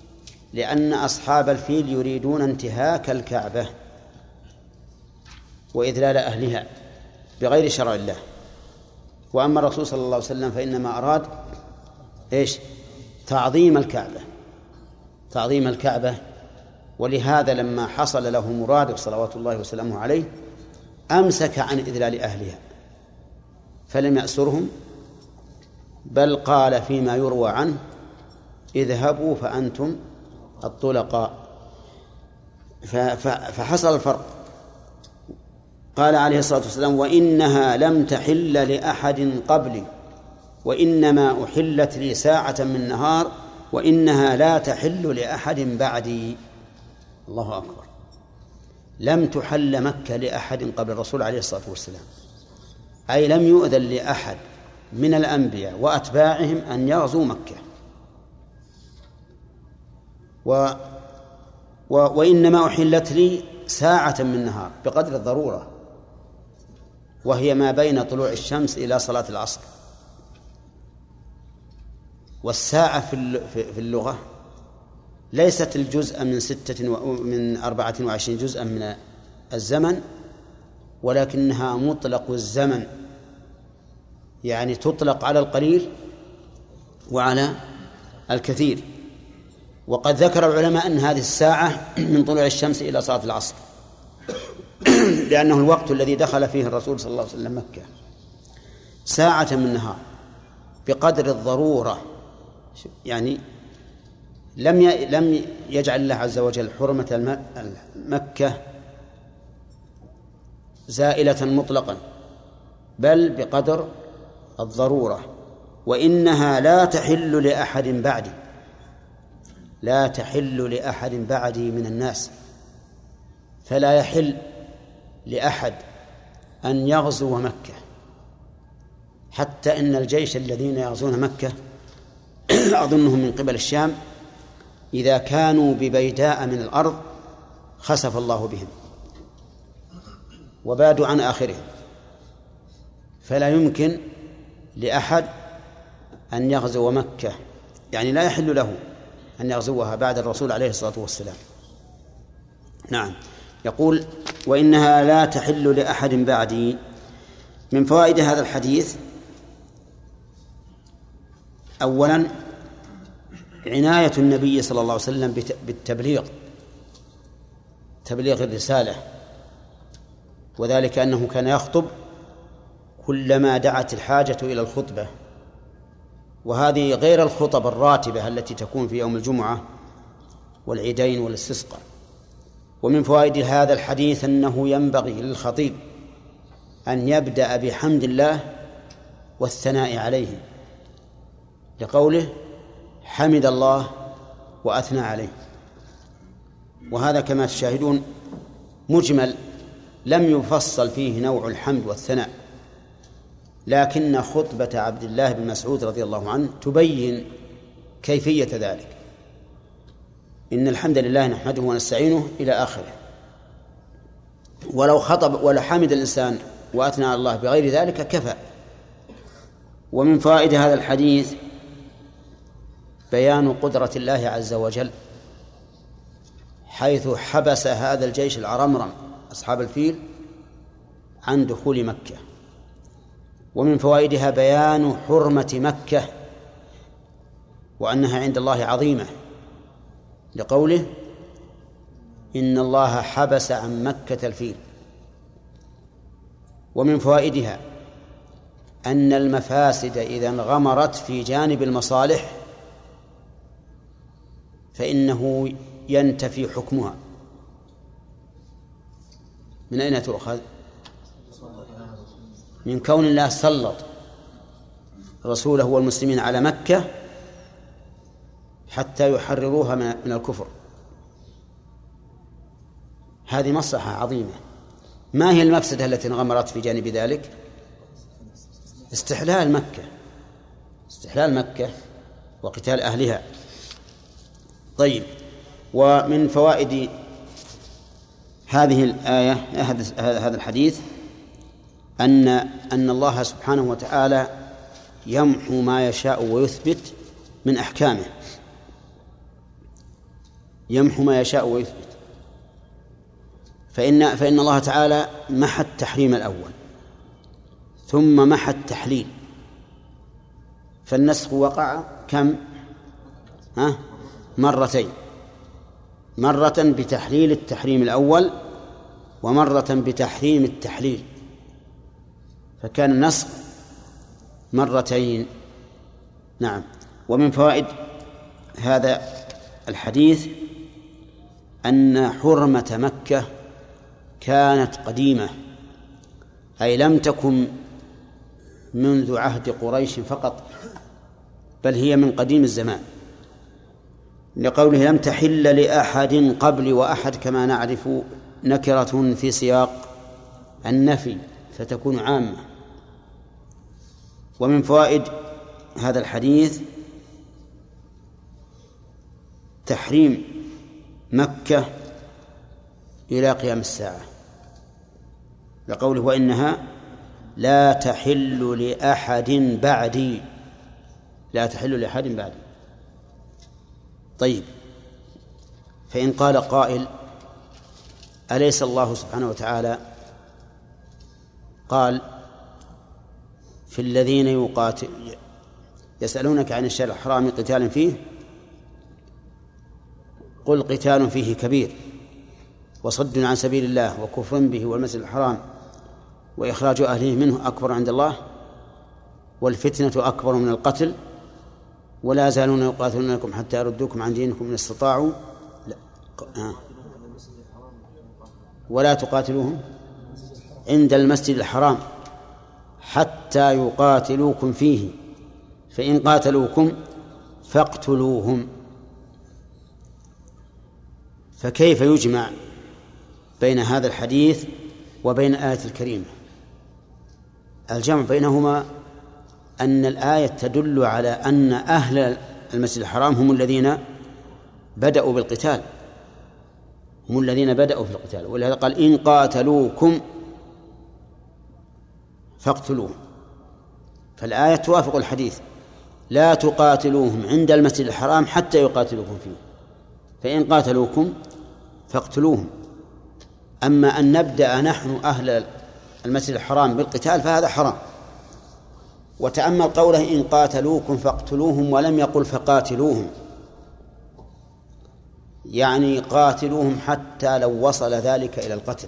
A: لأن أصحاب الفيل يريدون انتهاك الكعبة وإذلال أهلها بغير شرع الله. وأما الرسول صلى الله عليه وسلم فإنما أراد إيش؟ تعظيم الكعبة، تعظيم الكعبة. ولهذا لما حصل له مراده صلوات الله وسلامه عليه أمسك عن إذلال أهلها فلم يأسرهم، بل قال فيما يروى عنه: اذهبوا فأنتم الطلقاء. فحصل الفرق. قال عليه الصلاة والسلام: وإنها لم تحل لأحد قبلي وإنما أحلت لي ساعة من نهار وإنها لا تحل لأحد بعدي. الله أكبر. لم تحل مكة لأحد قبل الرسول عليه الصلاة والسلام، أي لم يؤذن لأحد من الأنبياء وأتباعهم أن يغزوا مكة. و و وإنما أحلت لي ساعة من نهار بقدر الضرورة، وهي ما بين طلوع الشمس إلى صلاة العصر. والساعة في اللغة ليست الجزء من ستة من أربعة وعشرين جزءا من الزمن، ولكنها مطلق الزمن، يعني تطلق على القليل وعلى الكثير. وقد ذكر العلماء أن هذه الساعة من طلوع الشمس إلى صلاة العصر، لأنه الوقت الذي دخل فيه الرسول صلى الله عليه وسلم مكة. ساعة من نهار بقدر الضرورة، يعني لم لم يجعل الله عز وجل حرمة مكة زائلة مطلقا، بل بقدر الضرورة. وإنها لا تحل لأحد بعدي، لا تحل لأحد بعدي من الناس. فلا يحل لأحد أن يغزو مكة، حتى إن الجيش الذين يغزون مكة أظنهم من قبل الشام إذا كانوا ببيداء من الأرض خسف الله بهم وبادوا عن آخرهم، فلا يمكن لأحد أن يغزو مكة، يعني لا يحل له أن يغزوها بعد الرسول عليه الصلاة والسلام. نعم. يقول: وإنها لا تحل لأحد بعدي. من فوائد هذا الحديث: أولا عناية النبي صلى الله عليه وسلم بالتبليغ، تبليغ الرسالة، وذلك أنه كان يخطب كلما دعت الحاجة إلى الخطبة، وهذه غير الخطب الراتبة التي تكون في يوم الجمعة والعيدين والاستسقاء. ومن فوائد هذا الحديث أنه ينبغي للخطيب أن يبدأ بحمد الله والثناء عليه، لقوله: حمد الله وأثنى عليه. وهذا كما تشاهدون مجمل، لم يفصل فيه نوع الحمد والثناء، لكن خطبة عبد الله بن مسعود رضي الله عنه تبين كيفية ذلك: إن الحمد لله نحمده ونستعينه إلى آخره. ولو خطب ولا حمد الإنسان وأثنى على الله بغير ذلك كفى. ومن فوائد هذا الحديث بيان قدرة الله عز وجل، حيث حبس هذا الجيش العرمرم أصحاب الفيل عن دخول مكة. ومن فوائدها بيان حرمة مكة وأنها عند الله عظيمة، لقوله: إن الله حبس عن مكة الفيل. ومن فوائدها أن المفاسد إذا انغمرت في جانب المصالح فإنه ينتفي حكمها. من أين تؤخذ؟ من كون الله سلط رسوله والمسلمين على مكة حتى يحرروها من الكفر. هذه مصلحة عظيمة. ما هي المفسدة التي انغمرت في جانب ذلك؟ استحلال مكة، استحلال مكة وقتال أهلها. طيب، ومن فوائد هذه الآية هذا الحديث أن أن الله سبحانه وتعالى يمحو ما يشاء ويثبت من أحكامه، يمحو ما يشاء ويثبت. فإن فإن الله تعالى محى التحريم الأول ثم محى التحليل، فالنسخ وقع كم؟ ها؟ مرتين، مرة بتحليل التحريم الأول ومرة بتحريم التحليل، فكان النسخ مرتين. نعم. ومن فوائد هذا الحديث أن حرمة مكة كانت قديمة، أي لم تكن منذ عهد قريش فقط، بل هي من قديم الزمان، لقوله لم تحل لأحد قبل وأحد كما نعرف نكرة في سياق النفي فتكون عامة. ومن فوائد هذا الحديث تحريم مكة إلى قيام الساعة، لقوله وإنها لا تحل لأحد بعدي، لا تحل لأحد بعدي. طيب، فإن قال قائل أليس الله سبحانه وتعالى قال في الذين يقاتل يسألونك عن الشهر الحرام قتال فيه قل قتال فيه كبير وصد عن سبيل الله وكفر به والمسجد الحرام وإخراج أهله منه أكبر عند الله والفتنة أكبر من القتل ولا يزالون يقاتلونكم حتى يردوكم عن دينكم إن استطاعوا لا. آه. ولا تقاتلوهم عند المسجد الحرام حتى يقاتلوكم فيه فإن قاتلوكم فاقتلوهم. فكيف يجمع بين هذا الحديث وبين الآية الكريمة؟ الجمع بينهما أن الآية تدل على أن أهل المسجد الحرام هم الذين بدأوا بالقتال، هم الذين بدأوا في القتال، ولهذا قال إن قاتلوكم فاقتلوهم. فالآية توافق الحديث، لا تقاتلوهم عند المسجد الحرام حتى يقاتلوكم فيه فإن قاتلوكم فاقتلوهم. أما أن نبدأ نحن أهل المسجد الحرام بالقتال فهذا حرام. وتأمل قوله إن قاتلوكم فاقتلوهم ولم يقل فقاتلوهم، يعني قاتلوهم حتى لو وصل ذلك إلى القتل،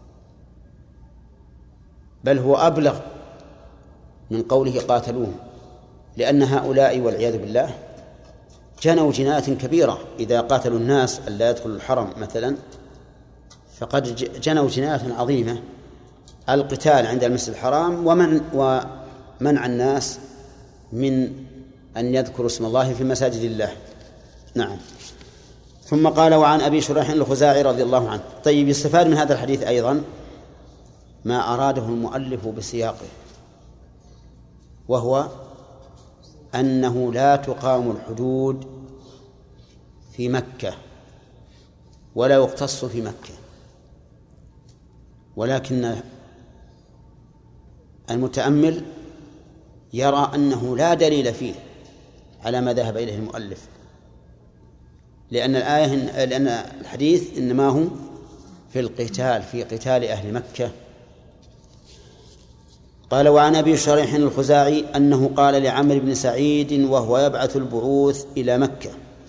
A: بل هو أبلغ من قوله قاتلوهم، لأن هؤلاء والعياذ بالله جنوا جنايات كبيرة. إذا قاتلوا الناس ألا يدخلوا الحرم مثلا فقد جنوا جنايات عظيمة، القتال عند المسجد الحرام ومن ومنع الناس من أن يذكروا اسم الله في مساجد الله. نعم. ثم قال وعن أبي شريح الخزاعي رضي الله عنه. طيب، يستفاد من هذا الحديث أيضا ما أراده المؤلف بسياقه، وهو أنه لا تقام الحدود في مكة ولا يقتص في مكة، ولكن المتأمل يرى أنه لا دليل فيه على ما ذهب إليه المؤلف، لأن الآية لأن الحديث إنما هو في القتال، في قتال أهل مكة. قال وعن أبي شريح الخزاعي أنه قال لعمرو بن سعيد وهو يبعث البعوث إلى مكة،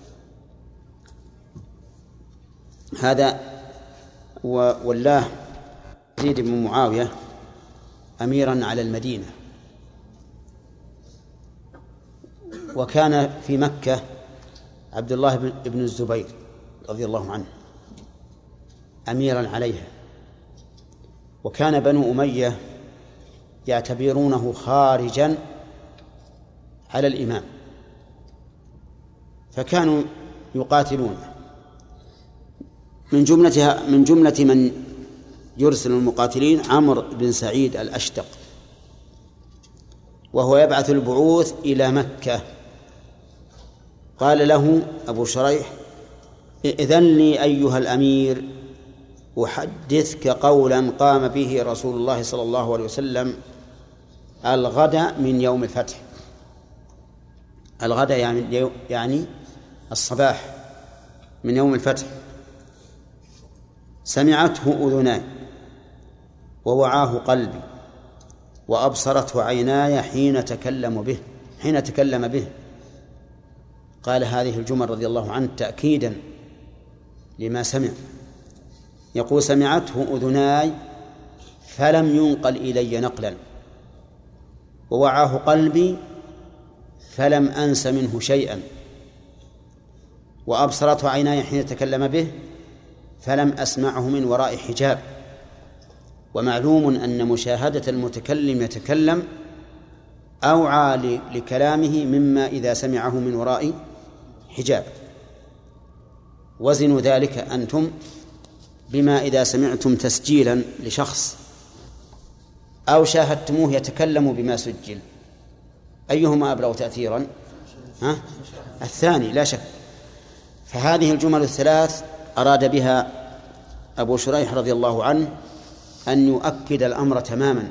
A: هذا والله يزيد بن معاوية أميرا على المدينة، وكان في مكة عبد الله بن الزبير رضي الله عنه أميرا عليها، وكان بنو أمية يعتبرونه خارجا على الإمام فكانوا يقاتلونه. من جملتها من جملة من يرسل المقاتلين عمرو بن سعيد الأشتق، وهو يبعث البعوث إلى مكة. قال له أبو شريح إذن لي أيها الأمير أحدثك قولا قام به رسول الله صلى الله عليه وسلم الغد من يوم الفتح. الغد يعني يعني الصباح من يوم الفتح. سمعته أذناي ووعاه قلبي وأبصرته عيناي حين تكلم به حين تكلم به. قال هذه الجمل رضي الله عنه تأكيدا لما سمع. يقول سمعته أذناي فلم ينقل إلي نقلا، ووعاه قلبي فلم أنس منه شيئا، وأبصرته عيناي حين تكلم به فلم أسمعه من وراء حجاب. ومعلوم أن مشاهدة المتكلم يتكلم أوعى لكلامه مما إذا سمعه من وراء حجاب. وزنوا ذلك أنتم بما إذا سمعتم تسجيلا لشخص أو شاهدتموه يتكلم بما سجل، أيهما أبلغ تأثيرا؟ ها؟ الثاني لا شك. فهذه الجمل الثلاث أراد بها أبو شريح رضي الله عنه أن يؤكد الأمر تماما.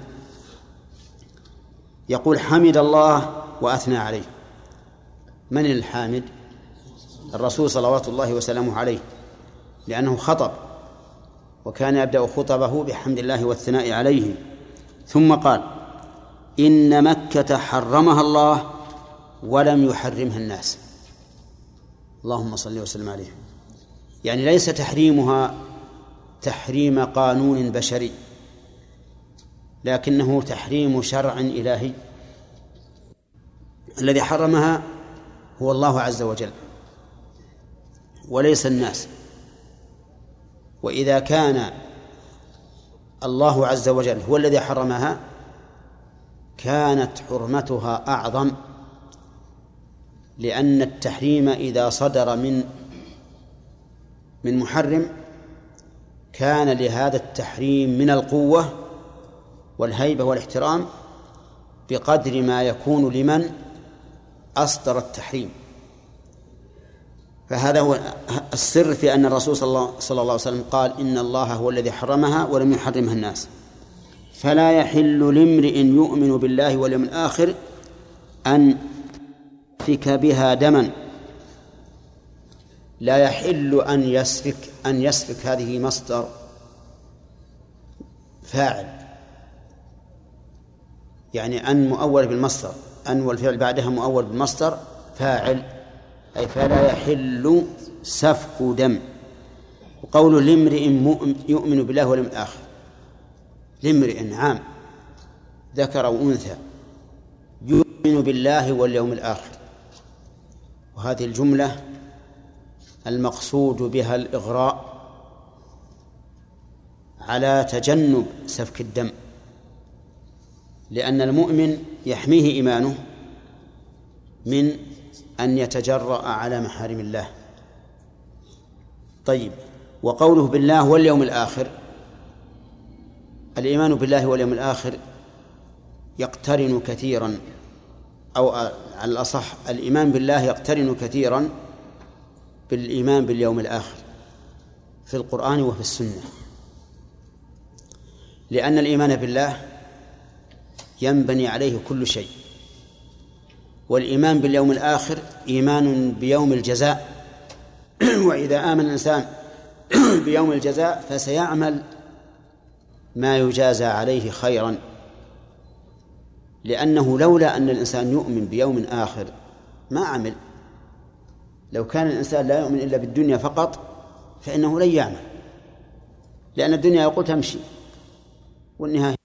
A: يقول حمد الله وأثنى عليه. من الحامد؟ الرسول صلوات الله وسلامه عليه، لأنه خطب وكان يبدأ خطبه بحمد الله والثناء عليه. ثم قال إن مكة حرمها الله ولم يحرمها الناس. اللهم صل وسلم عليه. يعني ليس تحريمها تحريم قانون بشري، لكنه تحريم شرع إلهي. الذي حرمها هو الله عز وجل وليس الناس. وإذا كان الله عز وجل هو الذي حرمها كانت حرمتها أعظم، لأن التحريم إذا صدر من من محرم كان لهذا التحريم من القوة والهيبة والاحترام بقدر ما يكون لمن أصدر التحريم. فهذا هو السر في أن الرسول صلى الله, صلى الله عليه وسلم قال إن الله هو الذي حرمها ولم يحرمها الناس. فلا يحل لامرئ يؤمن بالله واليوم الآخر أن يسفك بها دما. لا يحل أن يسفك أن يسفك هذه مصدر فاعل، يعني أن مؤول بالمصدر، أن والفعل بعدها مؤول بالمصدر فاعل، أي فلا يحل سفك دم. وقول لامرئ يؤمن بالله واليوم الآخر، لامرئ عام ذكر أو أنثى يؤمن بالله واليوم الآخر، وهذه الجملة المقصود بها الإغراء على تجنب سفك الدم، لأن المؤمن يحميه إيمانه من أن يتجرأ على محارم الله. طيب، وقوله بالله واليوم الآخر، الإيمان بالله واليوم الآخر يقترن كثيرا، أو على الأصح الإيمان بالله يقترن كثيرا بالإيمان باليوم الآخر في القرآن وفي السنة، لأن الإيمان بالله ينبني عليه كل شيء، والإيمان باليوم الآخر إيمان بيوم الجزاء. وإذا آمن الإنسان بيوم الجزاء فسيعمل ما يجازى عليه خيرا، لأنه لولا أن الإنسان يؤمن بيوم آخر ما عمل. لو كان الإنسان لا يؤمن إلا بالدنيا فقط فإنه لن يعمل، لأن الدنيا يقول تمشي والنهاية